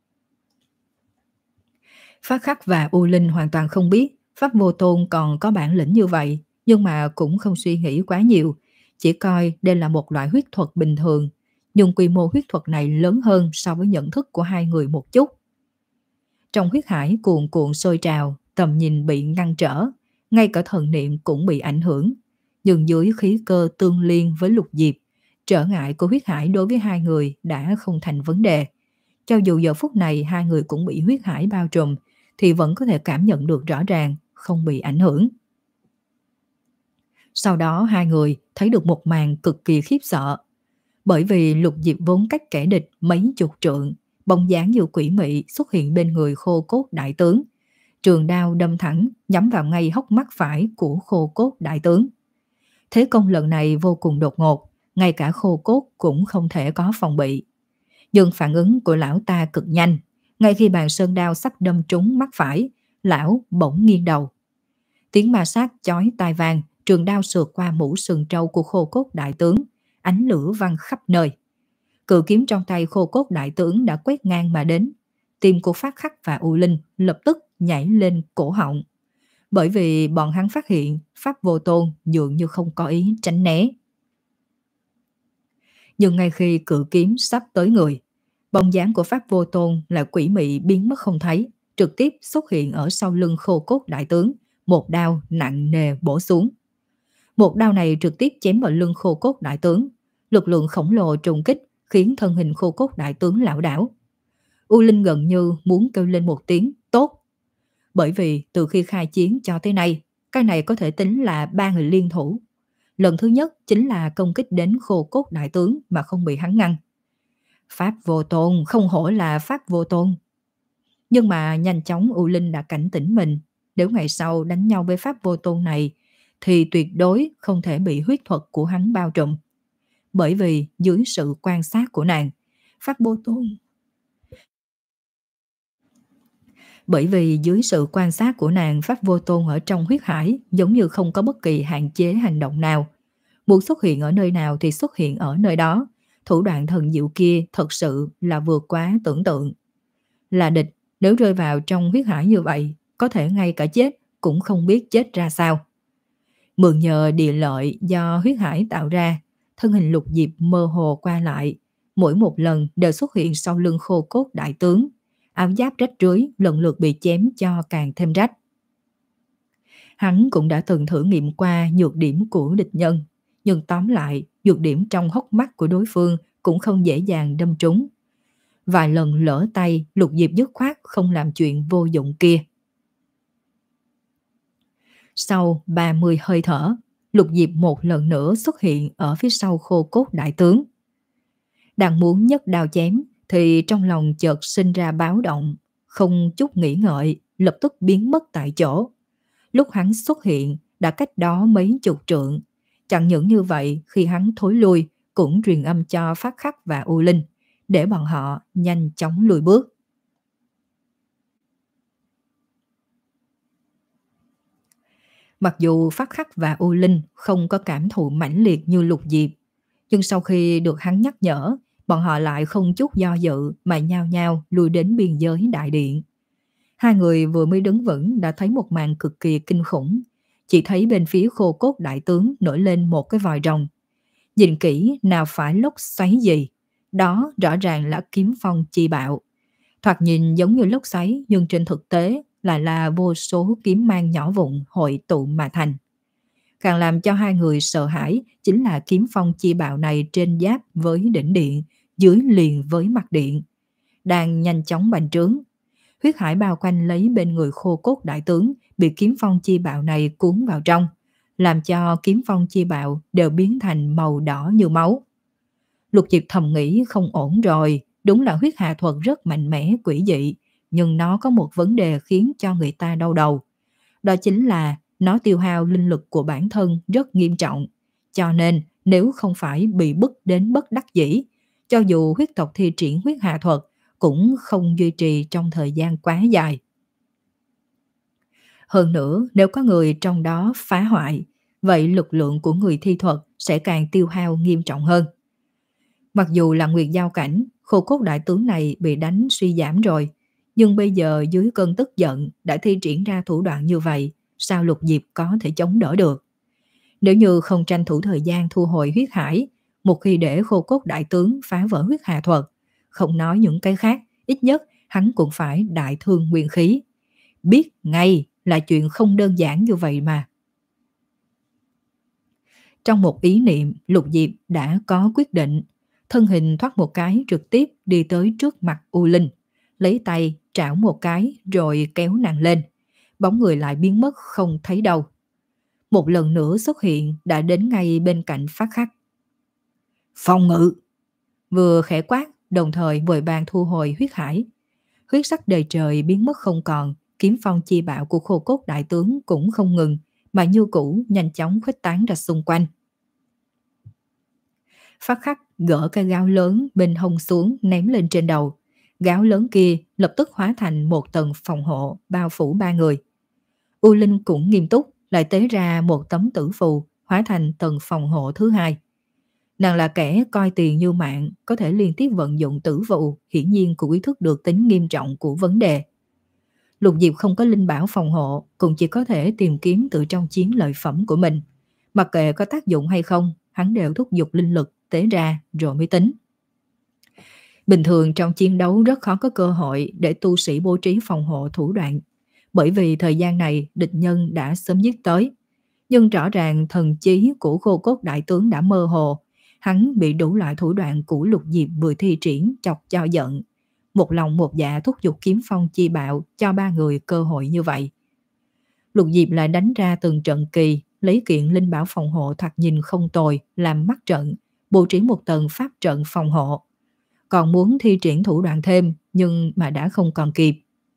Phát Khắc và U Linh hoàn toàn không biết Pháp Vô Tôn còn có bản lĩnh như vậy, nhưng mà cũng không suy nghĩ quá nhiều, chỉ coi đây là một loại huyết thuật bình thường, nhưng quy mô huyết thuật này lớn hơn so với nhận thức của hai người một chút. Trong huyết hải cuồn cuộn sôi trào, tầm nhìn bị ngăn trở, ngay cả thần niệm cũng bị ảnh hưởng. Nhưng dưới khí cơ tương liên với Lục Diệp, trở ngại của huyết hải đối với hai người đã không thành vấn đề. Cho dù giờ phút này hai người cũng bị huyết hải bao trùm, thì vẫn có thể cảm nhận được rõ ràng, không bị ảnh hưởng. Sau đó hai người thấy được một màn cực kỳ khiếp sợ. Bởi vì Lục Diệp vốn cách kẻ địch mấy chục trượng, bóng dáng như quỷ mị xuất hiện bên người Khô Cốt đại tướng. Trường đao đâm thẳng, nhắm vào ngay hốc mắt phải của Khô Cốt đại tướng. Thế công lần này vô cùng đột ngột, ngay cả Khô Cốt cũng không thể có phòng bị. Nhưng phản ứng của lão ta cực nhanh, ngay khi bàn sơn đao sắp đâm trúng mắt phải, lão bỗng nghiêng đầu. Tiếng ma sát chói tai vang, trường đao sượt qua mũ sừng trâu của Khô Cốt đại tướng, ánh lửa văng khắp nơi. Cự kiếm trong tay Khô Cốt đại tướng đã quét ngang mà đến. Tim của Phát Khắc và U Linh lập tức nhảy lên cổ họng, bởi vì bọn hắn phát hiện Pháp Vô Tôn dường như không có ý tránh né. Nhưng ngay khi cự kiếm sắp tới người, bóng dáng của Pháp Vô Tôn là quỷ mị biến mất không thấy, trực tiếp xuất hiện ở sau lưng Khô Cốt đại tướng, một đao nặng nề bổ xuống. Một đao này trực tiếp chém vào lưng Khô Cốt đại tướng, lực lượng khổng lồ trùng kích khiến thân hình Khô Cốt đại tướng lảo đảo. U Linh gần như muốn kêu lên một tiếng tốt, bởi vì từ khi khai chiến cho tới nay, cái này có thể tính là ba người liên thủ. Lần thứ nhất chính là công kích đến Khô Cốt đại tướng mà không bị hắn ngăn. Pháp Vô Tôn, không hổ là Pháp Vô Tôn. Nhưng mà nhanh chóng U Linh đã cảnh tỉnh mình, nếu ngày sau đánh nhau với Pháp Vô Tôn này thì tuyệt đối không thể bị huyết thuật của hắn bao trùm. Bởi vì dưới sự quan sát của nàng, Pháp Vô Tôn Bởi vì dưới sự quan sát của nàng, Pháp Vô Tôn ở trong huyết hải giống như không có bất kỳ hạn chế hành động nào. Muốn xuất hiện ở nơi nào thì xuất hiện ở nơi đó. Thủ đoạn thần diệu kia thật sự là vượt quá tưởng tượng. Là địch, nếu rơi vào trong huyết hải như vậy, có thể ngay cả chết cũng không biết chết ra sao. Mượn nhờ địa lợi do huyết hải tạo ra, thân hình Lục Diệp mơ hồ qua lại, mỗi một lần đều xuất hiện sau lưng Khô Cốt đại tướng. Áo giáp rách rưới lần lượt bị chém cho càng thêm rách. Hắn cũng đã từng thử nghiệm qua nhược điểm của địch nhân, nhưng tóm lại, nhược điểm trong hốc mắt của đối phương cũng không dễ dàng đâm trúng. Vài lần lỡ tay, Lục Diệp dứt khoát không làm chuyện vô dụng kia. Sau ba mươi hơi thở, Lục Diệp một lần nữa xuất hiện ở phía sau Khô Cốt đại tướng. Đang muốn nhấc đao chém thì trong lòng chợt sinh ra báo động, không chút nghĩ ngợi, lập tức biến mất tại chỗ. Lúc hắn xuất hiện đã cách đó mấy chục trượng. Chẳng những như vậy, khi hắn thối lui cũng truyền âm cho Phát Khắc và U Linh, để bọn họ nhanh chóng lùi bước. Mặc dù Phát Khắc và U Linh không có cảm thụ mãnh liệt như Lục Diệp, nhưng sau khi được hắn nhắc nhở, bọn họ lại không chút do dự mà nhao nhao lùi đến biên giới đại điện. Hai người vừa mới đứng vững đã thấy một màn cực kỳ kinh khủng. Chỉ thấy bên phía Khô Cốt đại tướng nổi lên một cái vòi rồng. Nhìn kỹ nào phải lốc xoáy gì, đó rõ ràng là kiếm phong chi bạo. Thoạt nhìn giống như lốc xoáy nhưng trên thực tế lại là vô số kiếm mang nhỏ vụn hội tụ mà thành. Càng làm cho hai người sợ hãi chính là kiếm phong chi bạo này trên giáp với đỉnh điện, dưới liền với mặt điện, đang nhanh chóng bành trướng. Huyết hải bao quanh lấy bên người Khô Cốt đại tướng bị kiếm phong chi bạo này cuốn vào trong, làm cho kiếm phong chi bạo đều biến thành màu đỏ như máu. Lục Diệp thầm nghĩ không ổn rồi, đúng là huyết hà thuật rất mạnh mẽ quỷ dị, nhưng nó có một vấn đề khiến cho người ta đau đầu. Đó chính là nó tiêu hao linh lực của bản thân rất nghiêm trọng, cho nên nếu không phải bị bức đến bất đắc dĩ, cho dù huyết tộc thi triển huyết hà thuật cũng không duy trì trong thời gian quá dài. Hơn nữa, nếu có người trong đó phá hoại, vậy lực lượng của người thi thuật sẽ càng tiêu hao nghiêm trọng hơn. Mặc dù là Nguyệt Giao cảnh, Khô Cốt đại tướng này bị đánh suy giảm rồi, nhưng bây giờ dưới cơn tức giận đã thi triển ra thủ đoạn như vậy, sao Lục Diệp có thể chống đỡ được? Nếu như không tranh thủ thời gian thu hồi huyết hải, một khi để Khô Cốt đại tướng phá vỡ huyết hà thuật, không nói những cái khác, ít nhất hắn cũng phải đại thương nguyên khí. Biết ngay là chuyện không đơn giản như vậy mà. Trong một ý niệm, Lục Diệp đã có quyết định, thân hình thoát một cái trực tiếp đi tới trước mặt U Linh, lấy tay trảo một cái rồi kéo nàng lên, bóng người lại biến mất không thấy đâu. Một lần nữa xuất hiện đã đến ngay bên cạnh Phát Khắc. Phòng ngự! Vừa khẽ quát, đồng thời vội vàng thu hồi huyết hải. Huyết sắc đầy trời biến mất không còn, kiếm phong chi bạo của khô cốt đại tướng cũng không ngừng, mà như cũ nhanh chóng khuếch tán ra xung quanh. Phát khắc gỡ cái gáo lớn bên hông xuống ném lên trên đầu. Gáo lớn kia lập tức hóa thành một tầng phòng hộ bao phủ ba người. U Linh cũng nghiêm túc, lại tế ra một tấm tử phù hóa thành tầng phòng hộ thứ hai. Nàng là kẻ coi tiền như mạng, có thể liên tiếp vận dụng tử phù, hiển nhiên cũng ý thức được tính nghiêm trọng của vấn đề. Lục Diệp không có linh bảo phòng hộ, cũng chỉ có thể tìm kiếm từ trong chiến lợi phẩm của mình. Mặc kệ có tác dụng hay không, hắn đều thúc giục linh lực tế ra rồi mới tính. Bình thường trong chiến đấu rất khó có cơ hội để tu sĩ bố trí phòng hộ thủ đoạn, bởi vì thời gian này địch nhân đã sớm giết tới. Nhưng rõ ràng thần trí của khô cốt đại tướng đã mơ hồ, hắn bị đủ loại thủ đoạn của Lục Diệp vừa thi triển chọc cho giận. Một lòng một dạ thúc giục kiếm phong chi bạo cho ba người cơ hội như vậy. Lục Diệp lại đánh ra từng trận kỳ, lấy kiện linh bảo phòng hộ thoạt nhìn không tồi làm mắt trận, bố trí một tầng pháp trận phòng hộ. Còn muốn thi triển thủ đoạn thêm, nhưng mà đã không còn kịp.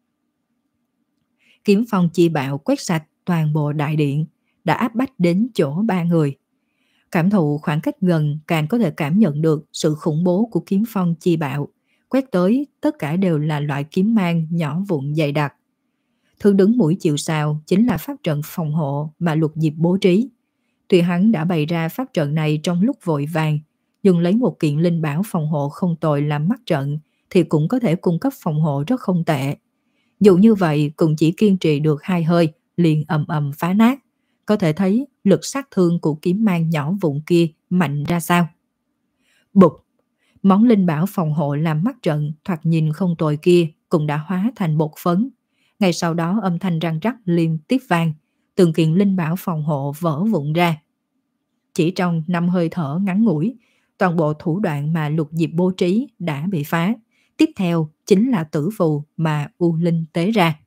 Kiếm phong chi bạo quét sạch toàn bộ đại điện, đã áp bách đến chỗ ba người. Cảm thụ khoảng cách gần càng có thể cảm nhận được sự khủng bố của kiếm phong chi bạo. Quét tới tất cả đều là loại kiếm mang nhỏ vụn dày đặc. Thứ đứng mũi chịu sào chính là pháp trận phòng hộ mà Lục Diệp bố trí. Tuy hắn đã bày ra pháp trận này trong lúc vội vàng, nhưng lấy một kiện linh bảo phòng hộ không tồi làm mắt trận thì cũng có thể cung cấp phòng hộ rất không tệ. Dù như vậy cũng chỉ kiên trì được hai hơi liền ầm ầm phá nát. Có thể thấy lực sát thương của kiếm mang nhỏ vụn kia mạnh ra sao. Bụp! Món linh bảo phòng hộ làm mắt trận thoạt nhìn không tồi kia cũng đã hóa thành bột phấn. Ngay sau đó âm thanh răng rắc liên tiếp vang, từng kiện linh bảo phòng hộ vỡ vụn ra. Chỉ trong năm hơi thở ngắn ngủi, toàn bộ thủ đoạn mà Lục Diệp bố trí đã bị phá. Tiếp theo chính là tử phù mà U Linh tế ra.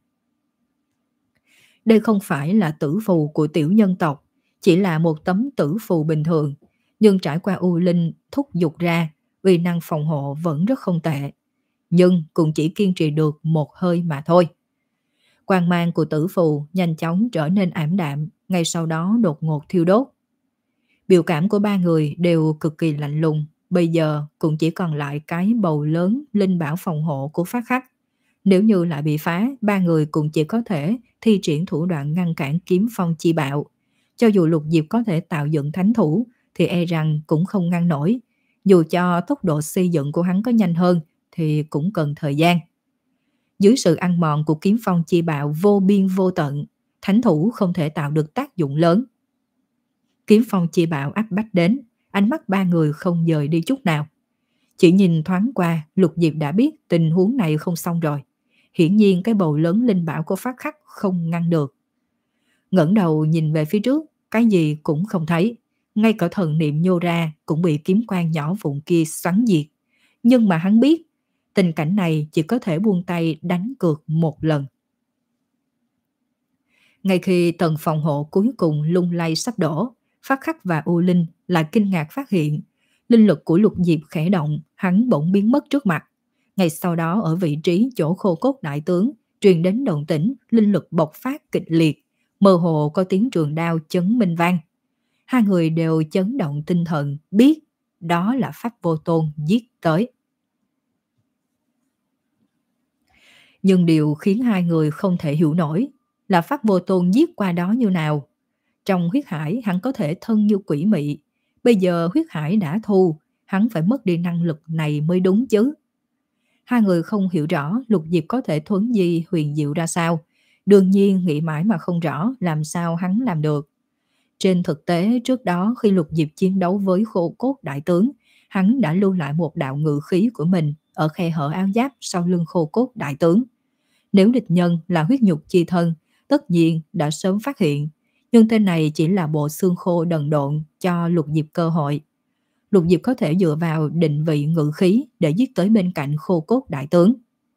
Đây không phải là tử phù của tiểu nhân tộc, chỉ là một tấm tử phù bình thường, nhưng trải qua U Linh thúc giục ra, uy năng phòng hộ vẫn rất không tệ. Nhưng cũng chỉ kiên trì được một hơi mà thôi. Quang mang của tử phù nhanh chóng trở nên ảm đạm, ngay sau đó đột ngột thiêu đốt. Biểu cảm của ba người đều cực kỳ lạnh lùng, bây giờ cũng chỉ còn lại cái bầu lớn linh bảo phòng hộ của Phát Khắc. Nếu như lại bị phá, ba người cũng chỉ có thể thi triển thủ đoạn ngăn cản kiếm phong chi bạo. Cho dù Lục Diệp có thể tạo dựng thánh thủ, thì e rằng cũng không ngăn nổi. Dù cho tốc độ xây dựng của hắn có nhanh hơn, thì cũng cần thời gian. Dưới sự ăn mòn của kiếm phong chi bạo vô biên vô tận, thánh thủ không thể tạo được tác dụng lớn. Kiếm phong chi bạo áp bách đến, ánh mắt ba người không dời đi chút nào. Chỉ nhìn thoáng qua, Lục Diệp đã biết tình huống này không xong rồi. Hiển nhiên cái bầu lớn linh bảo của Phát Khắc không ngăn được. Ngẩng đầu nhìn về phía trước, cái gì cũng không thấy. Ngay cả thần niệm nhô ra cũng bị kiếm quang nhỏ vụn kia xoắn diệt. Nhưng mà hắn biết, tình cảnh này chỉ có thể buông tay đánh cược một lần. Ngay khi tầng phòng hộ cuối cùng lung lay sắp đổ, Phát Khắc và U Linh lại kinh ngạc phát hiện linh lực của Lục Diệp khẽ động, hắn bỗng biến mất trước mặt. Ngay sau đó ở vị trí chỗ khô cốt đại tướng truyền đến động tĩnh, linh lực bộc phát kịch liệt, mơ hồ có tiếng trường đao chấn minh vang. Hai người đều chấn động tinh thần, biết đó là Pháp Vô Tôn giết tới. Nhưng điều khiến hai người không thể hiểu nổi là Pháp Vô Tôn giết qua đó như nào. Trong huyết hải hắn có thể thân như quỷ mị, bây giờ huyết hải đã thu, hắn phải mất đi năng lực này mới đúng chứ. Hai người không hiểu rõ Lục Diệp có thể thuấn di huyền diệu ra sao, đương nhiên nghĩ mãi mà không rõ làm sao hắn làm được. Trên thực tế trước đó khi Lục Diệp chiến đấu với khô cốt đại tướng, hắn đã lưu lại một đạo ngự khí của mình ở khe hở áo giáp sau lưng khô cốt đại tướng. Nếu địch nhân là huyết nhục chi thân, tất nhiên đã sớm phát hiện, nhưng tên này chỉ là bộ xương khô đần độn cho Lục Diệp cơ hội. Lục Diệp có thể dựa vào định vị ngự khí để giết tới bên cạnh khô cốt đại tướng.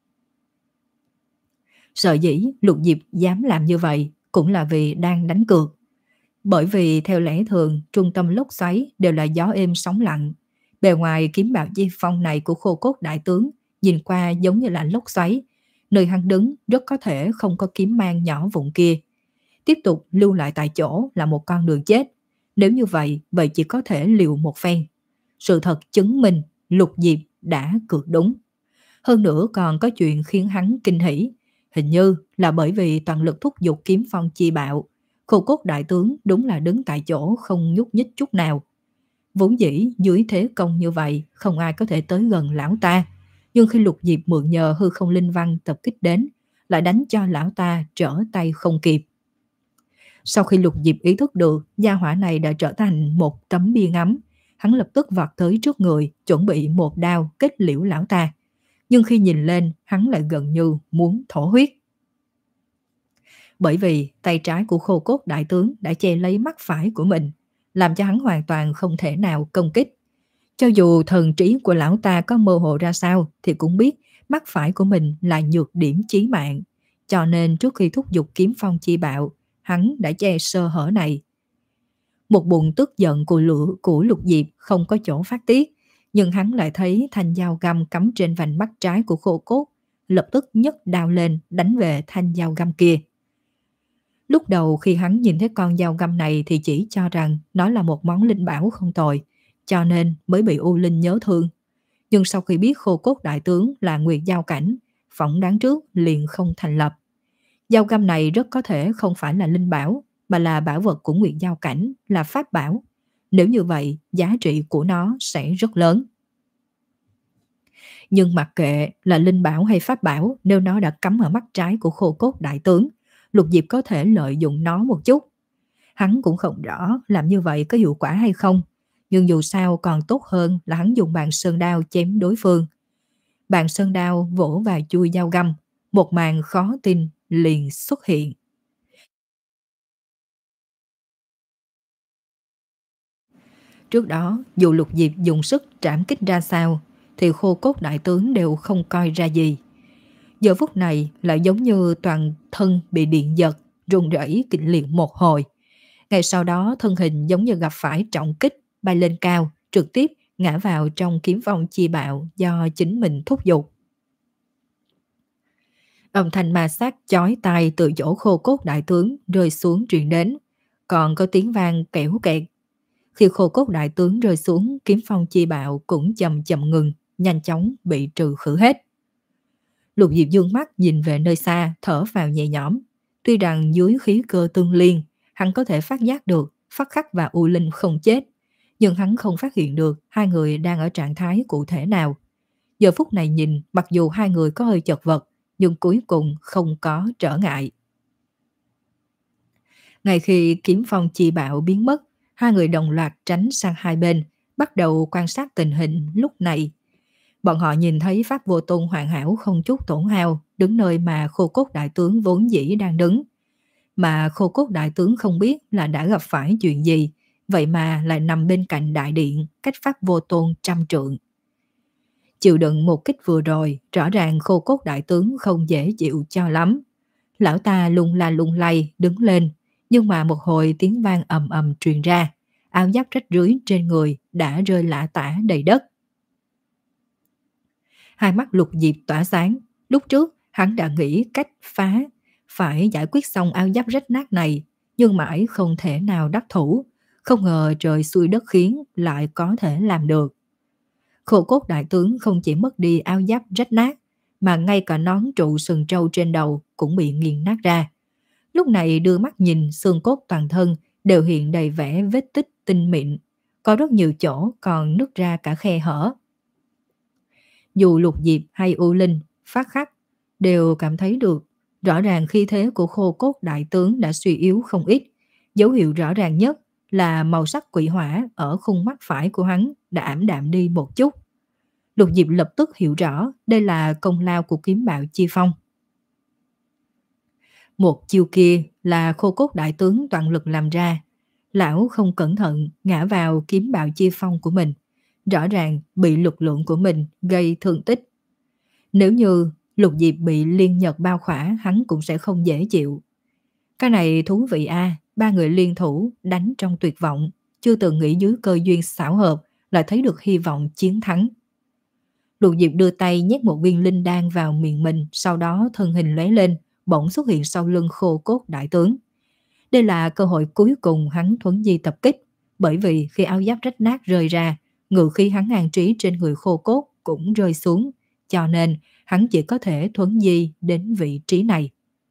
Sở dĩ Lục Diệp dám làm như vậy cũng là vì đang đánh cược. Bởi vì theo lẽ thường, trung tâm lốc xoáy đều là gió êm sóng lặng. Bề ngoài kiếm bạo di phong này của khô cốt đại tướng nhìn qua giống như là lốc xoáy. Nơi hắn đứng rất có thể không có kiếm mang nhỏ vụn kia. Tiếp tục lưu lại tại chỗ là một con đường chết. Nếu như vậy, vậy chỉ có thể liều một phen. Sự thật chứng minh Lục Diệp đã cược đúng. Hơn nữa còn có chuyện khiến hắn kinh hỉ. Hình như là bởi vì toàn lực thúc giục kiếm phong chi bạo. Khô cốt đại tướng đúng là đứng tại chỗ không nhúc nhích chút nào. Vốn dĩ dưới thế công như vậy không ai có thể tới gần lão ta. Nhưng khi Lục Diệp mượn nhờ hư không linh văn tập kích đến, lại đánh cho lão ta trở tay không kịp. Sau khi Lục Diệp ý thức được gia hỏa này đã trở thành một tấm bia ngắm, hắn lập tức vọt tới trước người, chuẩn bị một đao kết liễu lão ta. Nhưng khi nhìn lên, hắn lại gần như muốn thổ huyết. Bởi vì tay trái của khô cốt đại tướng đã che lấy mắt phải của mình, làm cho hắn hoàn toàn không thể nào công kích. Cho dù thần trí của lão ta có mơ hồ ra sao thì cũng biết mắt phải của mình là nhược điểm chí mạng. Cho nên trước khi thúc giục kiếm phong chi bạo, hắn đã che sơ hở này. Một bụng tức giận của lửa của Lục Diệp không có chỗ phát tiết, nhưng hắn lại thấy thanh dao găm cắm trên vành mắt trái của khô cốt, lập tức nhấc đao lên đánh về thanh dao găm kia. Lúc đầu khi hắn nhìn thấy con dao găm này thì chỉ cho rằng nó là một món linh bảo không tồi, cho nên mới bị U Linh nhớ thương. Nhưng sau khi biết khô cốt đại tướng là Nguyệt Giao Cảnh, phỏng đoán trước liền không thành lập. Dao găm này rất có thể không phải là linh bảo, mà là bảo vật của Nguyệt Giao Cảnh, là pháp bảo. Nếu như vậy, giá trị của nó sẽ rất lớn. Nhưng mặc kệ là linh bảo hay pháp bảo, nếu nó đã cắm ở mắt trái của khô cốt đại tướng, Lục Diệp có thể lợi dụng nó một chút. Hắn cũng không rõ làm như vậy có hiệu quả hay không, nhưng dù sao còn tốt hơn là hắn dùng bàn sơn đao chém đối phương. Bàn sơn đao vỗ vào chui dao găm, một màn khó tin liền xuất hiện. Trước đó, dù Lục Diệp dùng sức trảm kích ra sao, thì khô cốt đại tướng đều không coi ra gì. Giờ phút này lại giống như toàn thân bị điện giật, run rẩy kịch liệt một hồi. Ngay sau đó thân hình giống như gặp phải trọng kích, bay lên cao, trực tiếp ngã vào trong kiếm phong chi bạo do chính mình thúc giục. Âm thanh ma sát chói tai từ chỗ khô cốt đại tướng rơi xuống truyền đến, còn có tiếng vang kẽo kẹt. Khi khô cốt đại tướng rơi xuống, kiếm phong chi bạo cũng chậm chậm ngừng, nhanh chóng bị trừ khử hết. Lục Diệp dương mắt nhìn về nơi xa, thở vào nhẹ nhõm. Tuy rằng dưới khí cơ tương liên, hắn có thể phát giác được Phát Khắc và U Linh không chết, nhưng hắn không phát hiện được hai người đang ở trạng thái cụ thể nào. Giờ phút này nhìn, mặc dù hai người có hơi chật vật, nhưng cuối cùng không có trở ngại. Ngay khi kiếm phong chi bạo biến mất, hai người đồng loạt tránh sang hai bên, bắt đầu quan sát tình hình lúc này. Bọn họ nhìn thấy Pháp Vô Tôn hoàn hảo không chút tổn hao, đứng nơi mà khô cốt đại tướng vốn dĩ đang đứng. Mà khô cốt đại tướng không biết là đã gặp phải chuyện gì, vậy mà lại nằm bên cạnh đại điện, cách Pháp Vô Tôn trăm trượng. Chịu đựng một kích vừa rồi, rõ ràng khô cốt đại tướng không dễ chịu cho lắm. Lão ta lung la lung lay đứng lên, nhưng mà một hồi tiếng vang ầm ầm truyền ra, áo giáp rách rưới trên người đã rơi lả tả đầy đất. Hai mắt Lục Diệp tỏa sáng, lúc trước hắn đã nghĩ cách phá, phải giải quyết xong áo giáp rách nát này, nhưng mãi không thể nào đắc thủ, không ngờ trời xui đất khiến lại có thể làm được. Khô cốt đại tướng không chỉ mất đi áo giáp rách nát, mà ngay cả nón trụ sừng trâu trên đầu cũng bị nghiền nát ra. Lúc này đưa mắt nhìn xương cốt toàn thân đều hiện đầy vẻ vết tích tinh mịn, có rất nhiều chỗ còn nứt ra cả khe hở. Dù Lục Diệp hay U Linh, Phát Khắc đều cảm thấy được, rõ ràng khí thế của khô cốt đại tướng đã suy yếu không ít. Dấu hiệu rõ ràng nhất là màu sắc quỷ hỏa ở khung mắt phải của hắn đã ảm đạm đi một chút. Lục Diệp lập tức hiểu rõ đây là công lao của kiếm bạo chi phong. Một chiêu kia là khô cốt đại tướng toàn lực làm ra. Lão không cẩn thận ngã vào kiếm bạo chi phong của mình, rõ ràng bị lực lượng của mình gây thương tích. Nếu như Lục Diệp bị liên nhật bao khỏa, hắn cũng sẽ không dễ chịu. Cái này thú vị a, ba người liên thủ đánh trong tuyệt vọng, chưa từng nghĩ dưới cơ duyên xảo hợp lại thấy được hy vọng chiến thắng. Lục Diệp đưa tay nhét một viên linh đan vào miệng mình, sau đó thân hình lóe lên, bỗng xuất hiện sau lưng Khô Cốt đại tướng. Đây là cơ hội cuối cùng hắn thuấn di tập kích, bởi vì khi áo giáp rách nát rơi ra, ngự khí hắn an trí trên người Khô Cốt cũng rơi xuống, cho nên hắn chỉ có thể thuấn di đến vị trí này.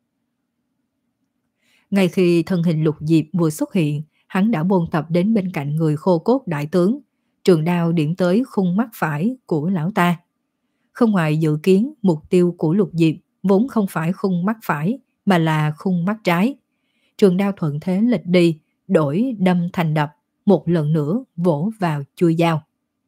Ngay khi thân hình Lục Diệp vừa xuất hiện, hắn đã bôn tập đến bên cạnh người Khô Cốt đại tướng, trường đao điểm tới khung mắt phải của lão ta. Không ngoài dự kiến, mục tiêu của Lục Diệp vốn không phải khung mắt phải, mà là khung mắt trái. Trường đao thuận thế lệch đi, đổi đâm thành đập, một lần nữa vỗ vào chuôi dao.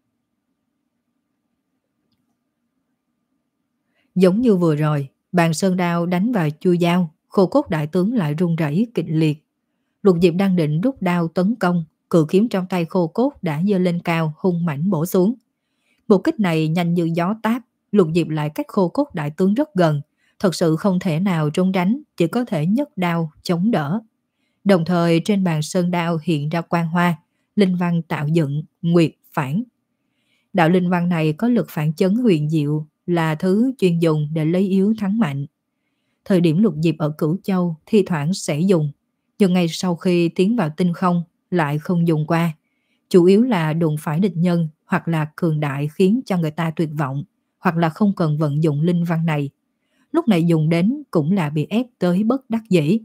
Giống như vừa rồi, bàn sơn đao đánh vào chuôi dao, Khô Cốt đại tướng lại run rẩy kịch liệt. Lục Diệp đang định rút đao tấn công, cự kiếm trong tay Khô Cốt đã giơ lên cao hung mãnh bổ xuống. Một kích này nhanh như gió táp, Lục Diệp lại cách Khô Cốt đại tướng rất gần, thật sự không thể nào trốn tránh, chỉ có thể nhấc đao chống đỡ. Đồng thời trên bàn sơn đao hiện ra quang hoa, linh văn tạo dựng, nguyệt phản. Đạo linh văn này có lực phản chấn huyền diệu, là thứ chuyên dùng để lấy yếu thắng mạnh. Thời điểm Lục Diệp ở Cửu Châu thi thoảng sẽ dùng, nhưng ngay sau khi tiến vào tinh không lại không dùng qua. Chủ yếu là đụng phải địch nhân hoặc là cường đại khiến cho người ta tuyệt vọng, hoặc là không cần vận dụng linh văn này. Lúc này dùng đến cũng là bị ép tới bất đắc dĩ.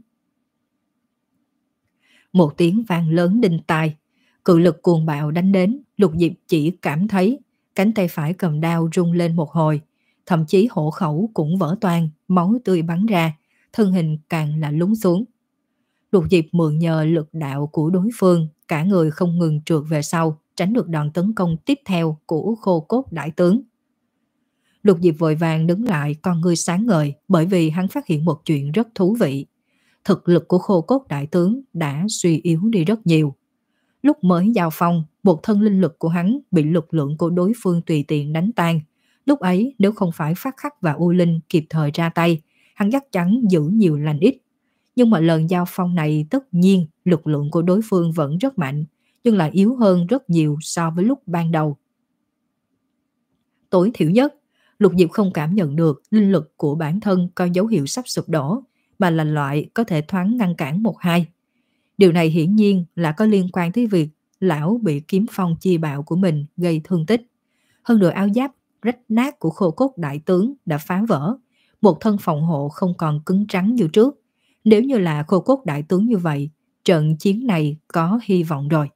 Một tiếng vang lớn đinh tai, cự lực cuồng bạo đánh đến, Lục Diệp chỉ cảm thấy cánh tay phải cầm đao rung lên một hồi, thậm chí hổ khẩu cũng vỡ toang, máu tươi bắn ra, thân hình càng là lún xuống. Lục Diệp mượn nhờ lực đạo của đối phương, cả người không ngừng trượt về sau, tránh được đòn tấn công tiếp theo của Khô Cốt đại tướng. Lục Diệp vội vàng đứng lại, con ngươi sáng ngời, bởi vì hắn phát hiện một chuyện rất thú vị. Thực lực của Khô Cốt đại tướng đã suy yếu đi rất nhiều. Lúc mới giao phong, một thân linh lực của hắn bị lực lượng của đối phương tùy tiện đánh tan. Lúc ấy nếu không phải Phát Khắc và U Linh kịp thời ra tay, hắn chắc chắn giữ nhiều lành ít. Nhưng mà lần giao phong này tất nhiên lực lượng của đối phương vẫn rất mạnh, nhưng lại yếu hơn rất nhiều so với lúc ban đầu. Tối thiểu nhất, Lục Diệp không cảm nhận được linh lực của bản thân có dấu hiệu sắp sụp đổ, mà là loại có thể thoáng ngăn cản một hai. Điều này hiển nhiên là có liên quan tới việc lão bị kiếm phong chi bạo của mình gây thương tích. Hơn nữa áo giáp rách nát của Khô Cốt đại tướng đã phá vỡ, một thân phòng hộ không còn cứng rắn như trước. Nếu như là Khô Cốt đại tướng như vậy, trận chiến này có hy vọng rồi.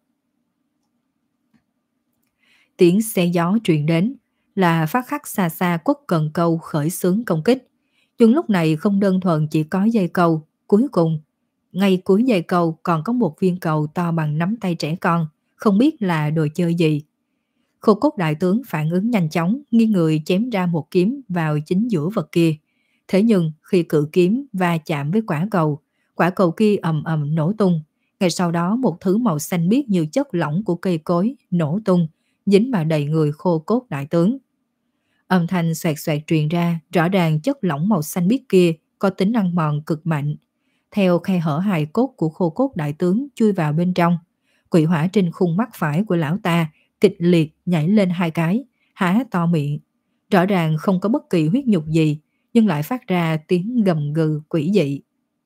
Tiếng xe gió truyền đến, là Phát Khắc xa xa quất cần câu khởi xướng công kích. Nhưng lúc này không đơn thuần chỉ có dây câu, cuối cùng, ngay cuối dây câu còn có một viên cầu to bằng nắm tay trẻ con, không biết là đồ chơi gì. Khô Cốt đại tướng phản ứng nhanh chóng, nghiêng người chém ra một kiếm vào chính giữa vật kia. Thế nhưng khi cự kiếm va chạm với quả cầu, quả cầu kia ầm ầm nổ tung. Ngay sau đó một thứ màu xanh biếc như chất lỏng của cây cối nổ tung, dính vào đầy người Khô Cốt đại tướng. Âm thanh xoẹt xoẹt truyền ra, rõ ràng chất lỏng màu xanh biếc kia có tính ăn mòn cực mạnh. Theo khe hở hài cốt của Khô Cốt đại tướng chui vào bên trong, quỷ hỏa trên khung mắt phải của lão ta kịch liệt nhảy lên hai cái, há to miệng. Rõ ràng không có bất kỳ huyết nhục gì, nhưng lại phát ra tiếng gầm gừ quỷ dị.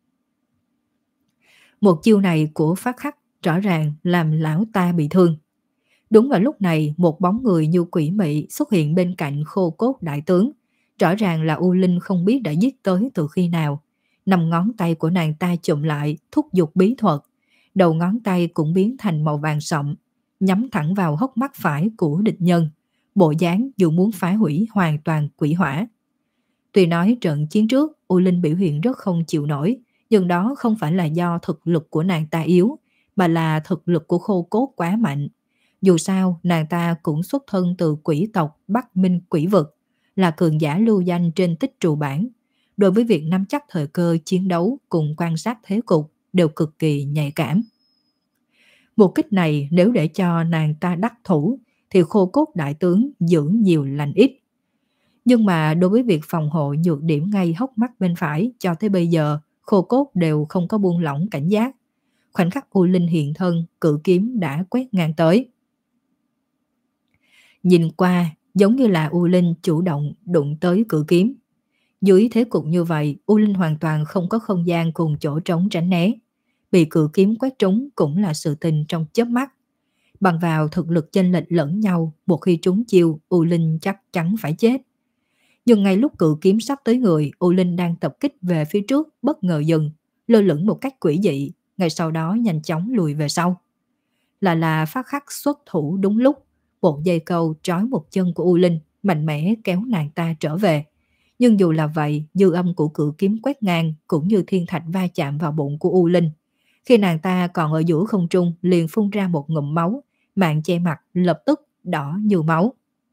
Một chiêu này của Phát Khắc rõ ràng làm lão ta bị thương. Đúng vào lúc này, một bóng người như quỷ mị xuất hiện bên cạnh Khô Cốt đại tướng. Rõ ràng là U Linh không biết đã giết tới từ khi nào. Năm ngón tay của nàng ta chụm lại, thúc giục bí thuật. Đầu ngón tay cũng biến thành màu vàng sậm, nhắm thẳng vào hốc mắt phải của địch nhân. Bộ dáng dù muốn phá hủy hoàn toàn quỷ hỏa. Tuy nói trận chiến trước, U Linh biểu hiện rất không chịu nổi, nhưng đó không phải là do thực lực của nàng ta yếu, mà là thực lực của Khô Cốt quá mạnh. Dù sao, nàng ta cũng xuất thân từ quỷ tộc Bắc Minh Quỷ Vực, là cường giả lưu danh trên tích trù bản. Đối với việc nắm chắc thời cơ chiến đấu cùng quan sát thế cục đều cực kỳ nhạy cảm. Một kích này nếu để cho nàng ta đắc thủ thì Khô Cốt đại tướng giữ nhiều lành ít. Nhưng mà đối với việc phòng hộ nhược điểm ngay hốc mắt bên phải cho tới bây giờ, Khô Cốt đều không có buông lỏng cảnh giác. Khoảnh khắc U Linh hiện thân, cự kiếm đã quét ngang tới. Nhìn qua giống như là U Linh chủ động đụng tới cự kiếm. Dưới thế cục như vậy, U Linh hoàn toàn không có không gian cùng chỗ trống tránh né. Bị cự kiếm quét trúng cũng là sự tình trong chớp mắt. Bằng vào thực lực chênh lệch lẫn nhau, một khi trúng chiêu, U Linh chắc chắn phải chết. Nhưng ngay lúc cự kiếm sắp tới người, U Linh đang tập kích về phía trước, bất ngờ dừng, lơ lửng một cách quỷ dị, ngay sau đó nhanh chóng lùi về sau. Là là phát khắc xuất thủ đúng lúc, một dây câu trói một chân của U Linh, mạnh mẽ kéo nàng ta trở về. Nhưng dù là vậy, dư âm của cự kiếm quét ngang cũng như thiên thạch va chạm vào bụng của U Linh. Khi nàng ta còn ở giữa không trung liền phun ra một ngụm máu, mạng che mặt lập tức đỏ như máu.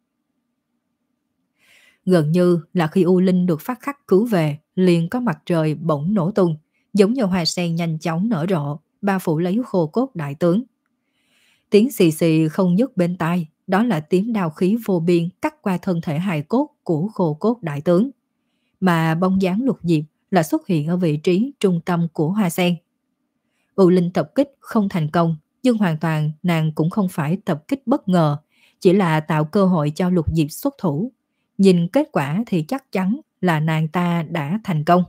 Gần như là khi U Linh được phát khắc cứu về, liền có mặt trời bỗng nổ tung, giống như hoa sen nhanh chóng nở rộ, bao phủ lấy khô cốt đại tướng. Tiếng xì xì không dứt bên tai, đó là tiếng đao khí vô biên cắt qua thân thể hài cốt của khô cốt đại tướng. Mà bóng dáng Lục Diệp là xuất hiện ở vị trí trung tâm của hoa sen. U Linh tập kích không thành công, nhưng hoàn toàn nàng cũng không phải tập kích bất ngờ, chỉ là tạo cơ hội cho Lục Diệp xuất thủ. Nhìn kết quả thì chắc chắn là nàng ta đã thành công.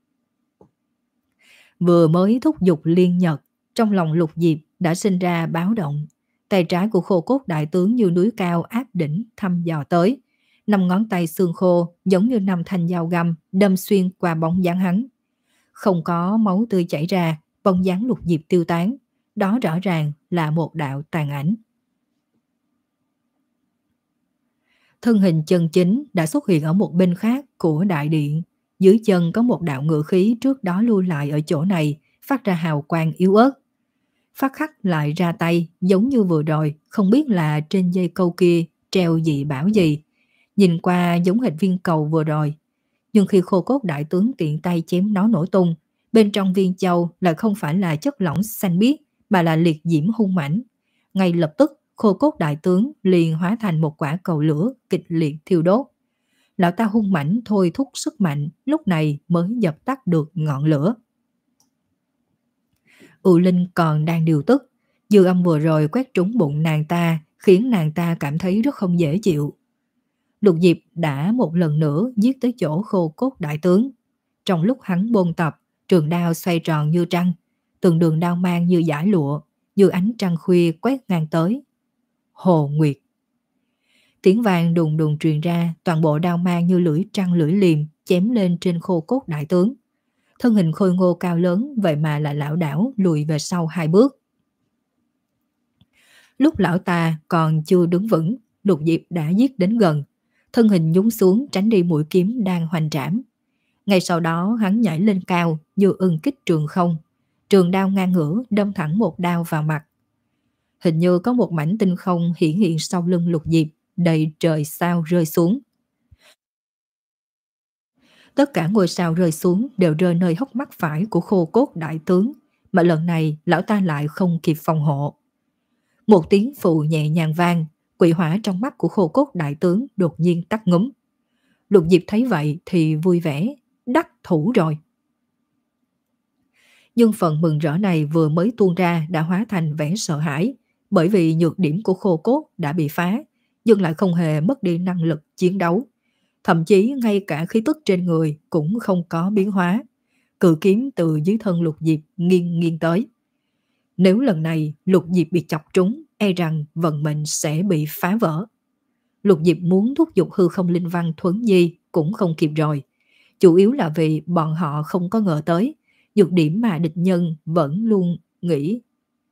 Vừa mới thúc giục liên nhật, trong lòng Lục Diệp đã sinh ra báo động. Tay trái của khô cốt đại tướng như núi cao áp đỉnh thăm dò tới. Năm ngón tay xương khô giống như năm thanh dao găm đâm xuyên qua bóng dáng hắn. Không có máu tươi chảy ra, bóng dáng Lục Diệp tiêu tán. Đó rõ ràng là một đạo tàn ảnh. Thân hình chân chính đã xuất hiện ở một bên khác của đại điện. Dưới chân có một đạo ngự khí trước đó lưu lại ở chỗ này, phát ra hào quang yếu ớt. Phát khắc lại ra tay giống như vừa rồi, không biết là trên dây câu kia treo dị bảo gì. Nhìn qua giống hệt viên cầu vừa rồi. Nhưng khi khô cốt đại tướng tiện tay chém nó nổ tung, bên trong viên châu lại không phải là chất lỏng xanh biếc mà là liệt diễm hung mãnh. Ngay lập tức khô cốt đại tướng liền hóa thành một quả cầu lửa kịch liệt thiêu đốt. Lão ta hung mãnh thôi thúc sức mạnh, lúc này mới dập tắt được ngọn lửa. U Linh còn đang điều tức, dư âm vừa rồi quét trúng bụng nàng ta, khiến nàng ta cảm thấy rất không dễ chịu. Lục Diệp đã một lần nữa giết tới chỗ khô cốt đại tướng. Trong lúc hắn bôn tập, trường đao xoay tròn như trăng, từng đường đao mang như dải lụa, như ánh trăng khuya quét ngang tới. Hồ Nguyệt. Tiếng vàng đùng đùng truyền ra, toàn bộ đao mang như lưỡi trăng lưỡi liềm chém lên trên khô cốt đại tướng. Thân hình khôi ngô cao lớn vậy mà là lão đảo lùi về sau hai bước. Lúc lão ta còn chưa đứng vững, Lục Diệp đã giết đến gần, thân hình nhún xuống tránh đi mũi kiếm đang hoành trảm. Ngay sau đó hắn nhảy lên cao như ưng kích trường không, trường đao ngang ngửa đâm thẳng một đao vào mặt. Hình như có một mảnh tinh không hiển hiện sau lưng Lục Diệp, đầy trời sao rơi xuống. Tất cả ngôi sao rơi xuống đều rơi nơi hốc mắt phải của khô cốt đại tướng, mà lần này lão ta lại không kịp phòng hộ. Một tiếng phụ nhẹ nhàng vang, quỷ hỏa trong mắt của khô cốt đại tướng đột nhiên tắt ngúm. Lục Diệp thấy vậy thì vui vẻ, đắc thủ rồi. Nhưng phần mừng rỡ này vừa mới tuôn ra đã hóa thành vẻ sợ hãi, bởi vì nhược điểm của khô cốt đã bị phá, nhưng lại không hề mất đi năng lực chiến đấu. Thậm chí ngay cả khí tức trên người cũng không có biến hóa. Cự kiếm từ dưới thân Lục Diệp nghiêng nghiêng tới. Nếu lần này Lục Diệp bị chọc trúng, e rằng vận mệnh sẽ bị phá vỡ. Lục Diệp muốn thúc giục hư không linh văn thuấn di cũng không kịp rồi. Chủ yếu là vì bọn họ không có ngờ tới nhược điểm mà địch nhân vẫn luôn nghĩ.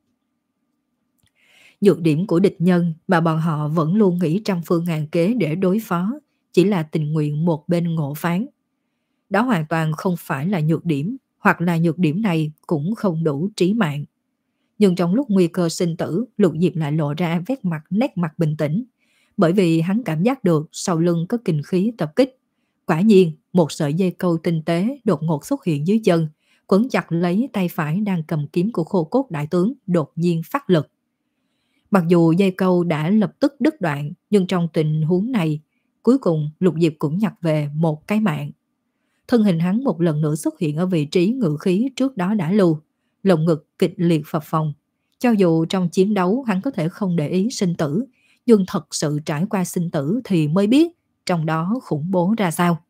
Nhược điểm của địch nhân mà bọn họ vẫn luôn nghĩ trăm phương ngàn kế để đối phó, chỉ là tình nguyện một bên ngộ phán. Đó hoàn toàn không phải là nhược điểm, hoặc là nhược điểm này cũng không đủ trí mạng. Nhưng trong lúc nguy cơ sinh tử, Lục Diệp lại lộ ra vét mặt nét mặt bình tĩnh, bởi vì hắn cảm giác được sau lưng có kình khí tập kích. Quả nhiên, một sợi dây câu tinh tế đột ngột xuất hiện dưới chân, quấn chặt lấy tay phải đang cầm kiếm của khô cốt đại tướng, đột nhiên phát lực. Mặc dù dây câu đã lập tức đứt đoạn, nhưng trong tình huống này, cuối cùng Lục Diệp cũng nhặt về một cái mạng. Thân hình hắn một lần nữa xuất hiện ở vị trí ngự khí trước đó đã lưu, lồng ngực kịch liệt phập phồng. Cho dù trong chiến đấu hắn có thể không để ý sinh tử, nhưng thật sự trải qua sinh tử thì mới biết trong đó khủng bố ra sao.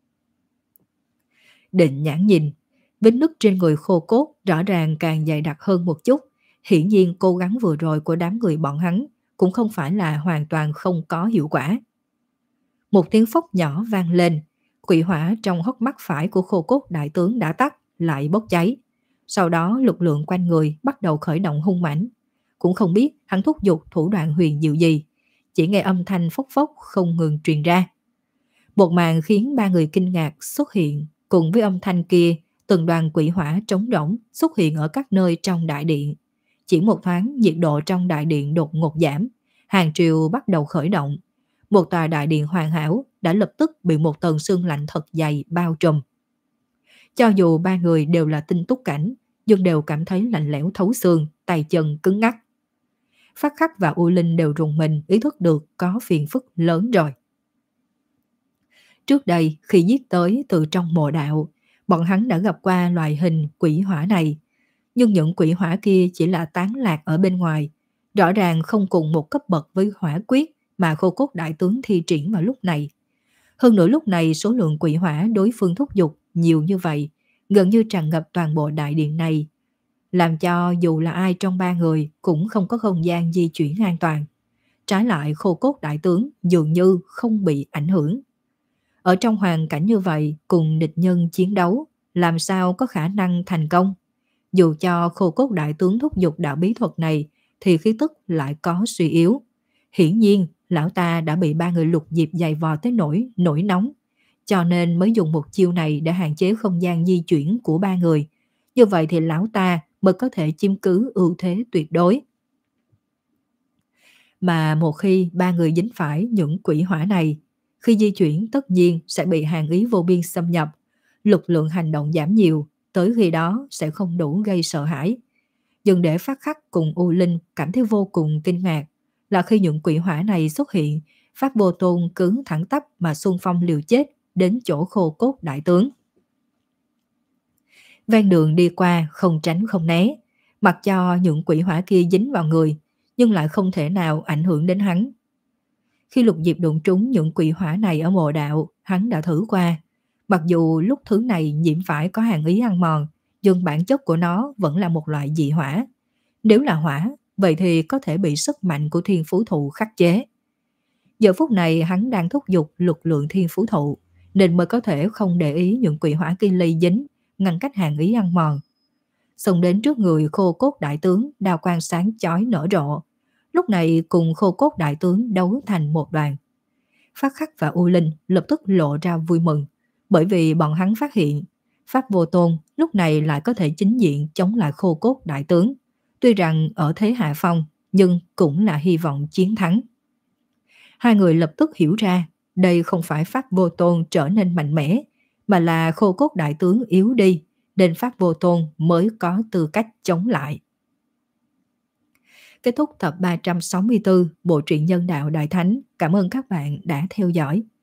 Định Nhãn nhìn, vết nứt trên người khô cốt rõ ràng càng dày đặc hơn một chút. Hiển nhiên cố gắng vừa rồi của đám người bọn hắn cũng không phải là hoàn toàn không có hiệu quả. Một tiếng phốc nhỏ vang lên, quỷ hỏa trong hốc mắt phải của khô cốt đại tướng đã tắt, lại bốc cháy. Sau đó lực lượng quanh người bắt đầu khởi động hung mãnh. Cũng không biết hắn thúc giục thủ đoạn huyền diệu gì, chỉ nghe âm thanh phốc phốc không ngừng truyền ra. Một màn khiến ba người kinh ngạc xuất hiện, cùng với âm thanh kia, từng đoàn quỷ hỏa trống rỗng xuất hiện ở các nơi trong đại điện. Chỉ một thoáng, nhiệt độ trong đại điện đột ngột giảm, hàng triều bắt đầu khởi động. Một tòa đại điện hoàn hảo đã lập tức bị một tầng sương lạnh thật dày bao trùm. Cho dù ba người đều là tinh túc cảnh, nhưng đều cảm thấy lạnh lẽo thấu xương, tay chân cứng ngắc. Phát Khắc và U Linh đều rùng mình ý thức được có phiền phức lớn rồi. Trước đây, khi giết tới từ trong mộ đạo, bọn hắn đã gặp qua loại hình quỷ hỏa này. Nhưng những quỷ hỏa kia chỉ là tán lạc ở bên ngoài, rõ ràng không cùng một cấp bậc với hỏa quyết mà khô cốt đại tướng thi triển vào lúc này. Hơn nữa lúc này số lượng quỷ hỏa đối phương thúc giục nhiều như vậy, gần như tràn ngập toàn bộ đại điện này, làm cho dù là ai trong ba người cũng không có không gian di chuyển an toàn. Trái lại khô cốt đại tướng dường như không bị ảnh hưởng. Ở trong hoàn cảnh như vậy cùng địch nhân chiến đấu, làm sao có khả năng thành công? Dù cho khô cốt đại tướng thúc giục đạo bí thuật này thì khí tức lại có suy yếu. Hiển nhiên lão ta đã bị ba người Lục Diệp giày vò tới nỗi nổi nóng, cho nên mới dùng một chiêu này để hạn chế không gian di chuyển của ba người. Như vậy thì lão ta mới có thể chiếm cứ ưu thế tuyệt đối. Mà một khi ba người dính phải những quỷ hỏa này, khi di chuyển tất nhiên sẽ bị hàn ý vô biên xâm nhập, lực lượng hành động giảm nhiều, tới khi đó sẽ không đủ gây sợ hãi. Nhưng để Phát Khắc cùng U Linh cảm thấy vô cùng kinh ngạc là khi những quỷ hỏa này xuất hiện, Pháp Vô Tôn cứ thẳng tắp mà xung phong liều chết đến chỗ khô cốt đại tướng. Ven đường đi qua không tránh không né, mặc cho những quỷ hỏa kia dính vào người, nhưng lại không thể nào ảnh hưởng đến hắn. Khi Lục Diệp đụng trúng những quỷ hỏa này ở mộ đạo, hắn đã thử qua. Mặc dù lúc thứ này nhiễm phải có hàn ý ăn mòn, nhưng bản chất của nó vẫn là một loại dị hỏa. Nếu là hỏa, vậy thì có thể bị sức mạnh của thiên phú thụ khắc chế. Giờ phút này hắn đang thúc giục lực lượng thiên phú thụ, nên mới có thể không để ý những quỷ hỏa kia lây dính, ngăn cách hàn ý ăn mòn. Xông đến trước người khô cốt đại tướng, đao quang sáng chói nở rộ. Lúc này cùng khô cốt đại tướng đấu thành một đoàn. Phát Khắc và U Linh lập tức lộ ra vui mừng, bởi vì bọn hắn phát hiện Pháp Vô Tôn lúc này lại có thể chính diện chống lại khô cốt đại tướng. Tuy rằng ở thế hạ phong, nhưng cũng là hy vọng chiến thắng. Hai người lập tức hiểu ra, đây không phải Pháp Vô Tôn trở nên mạnh mẽ, mà là khô cốt đại tướng yếu đi, nên Pháp Vô Tôn mới có tư cách chống lại. Kết thúc tập ba trăm sáu mươi tư Bộ truyện Nhân Đạo Đại Thánh. Cảm ơn các bạn đã theo dõi.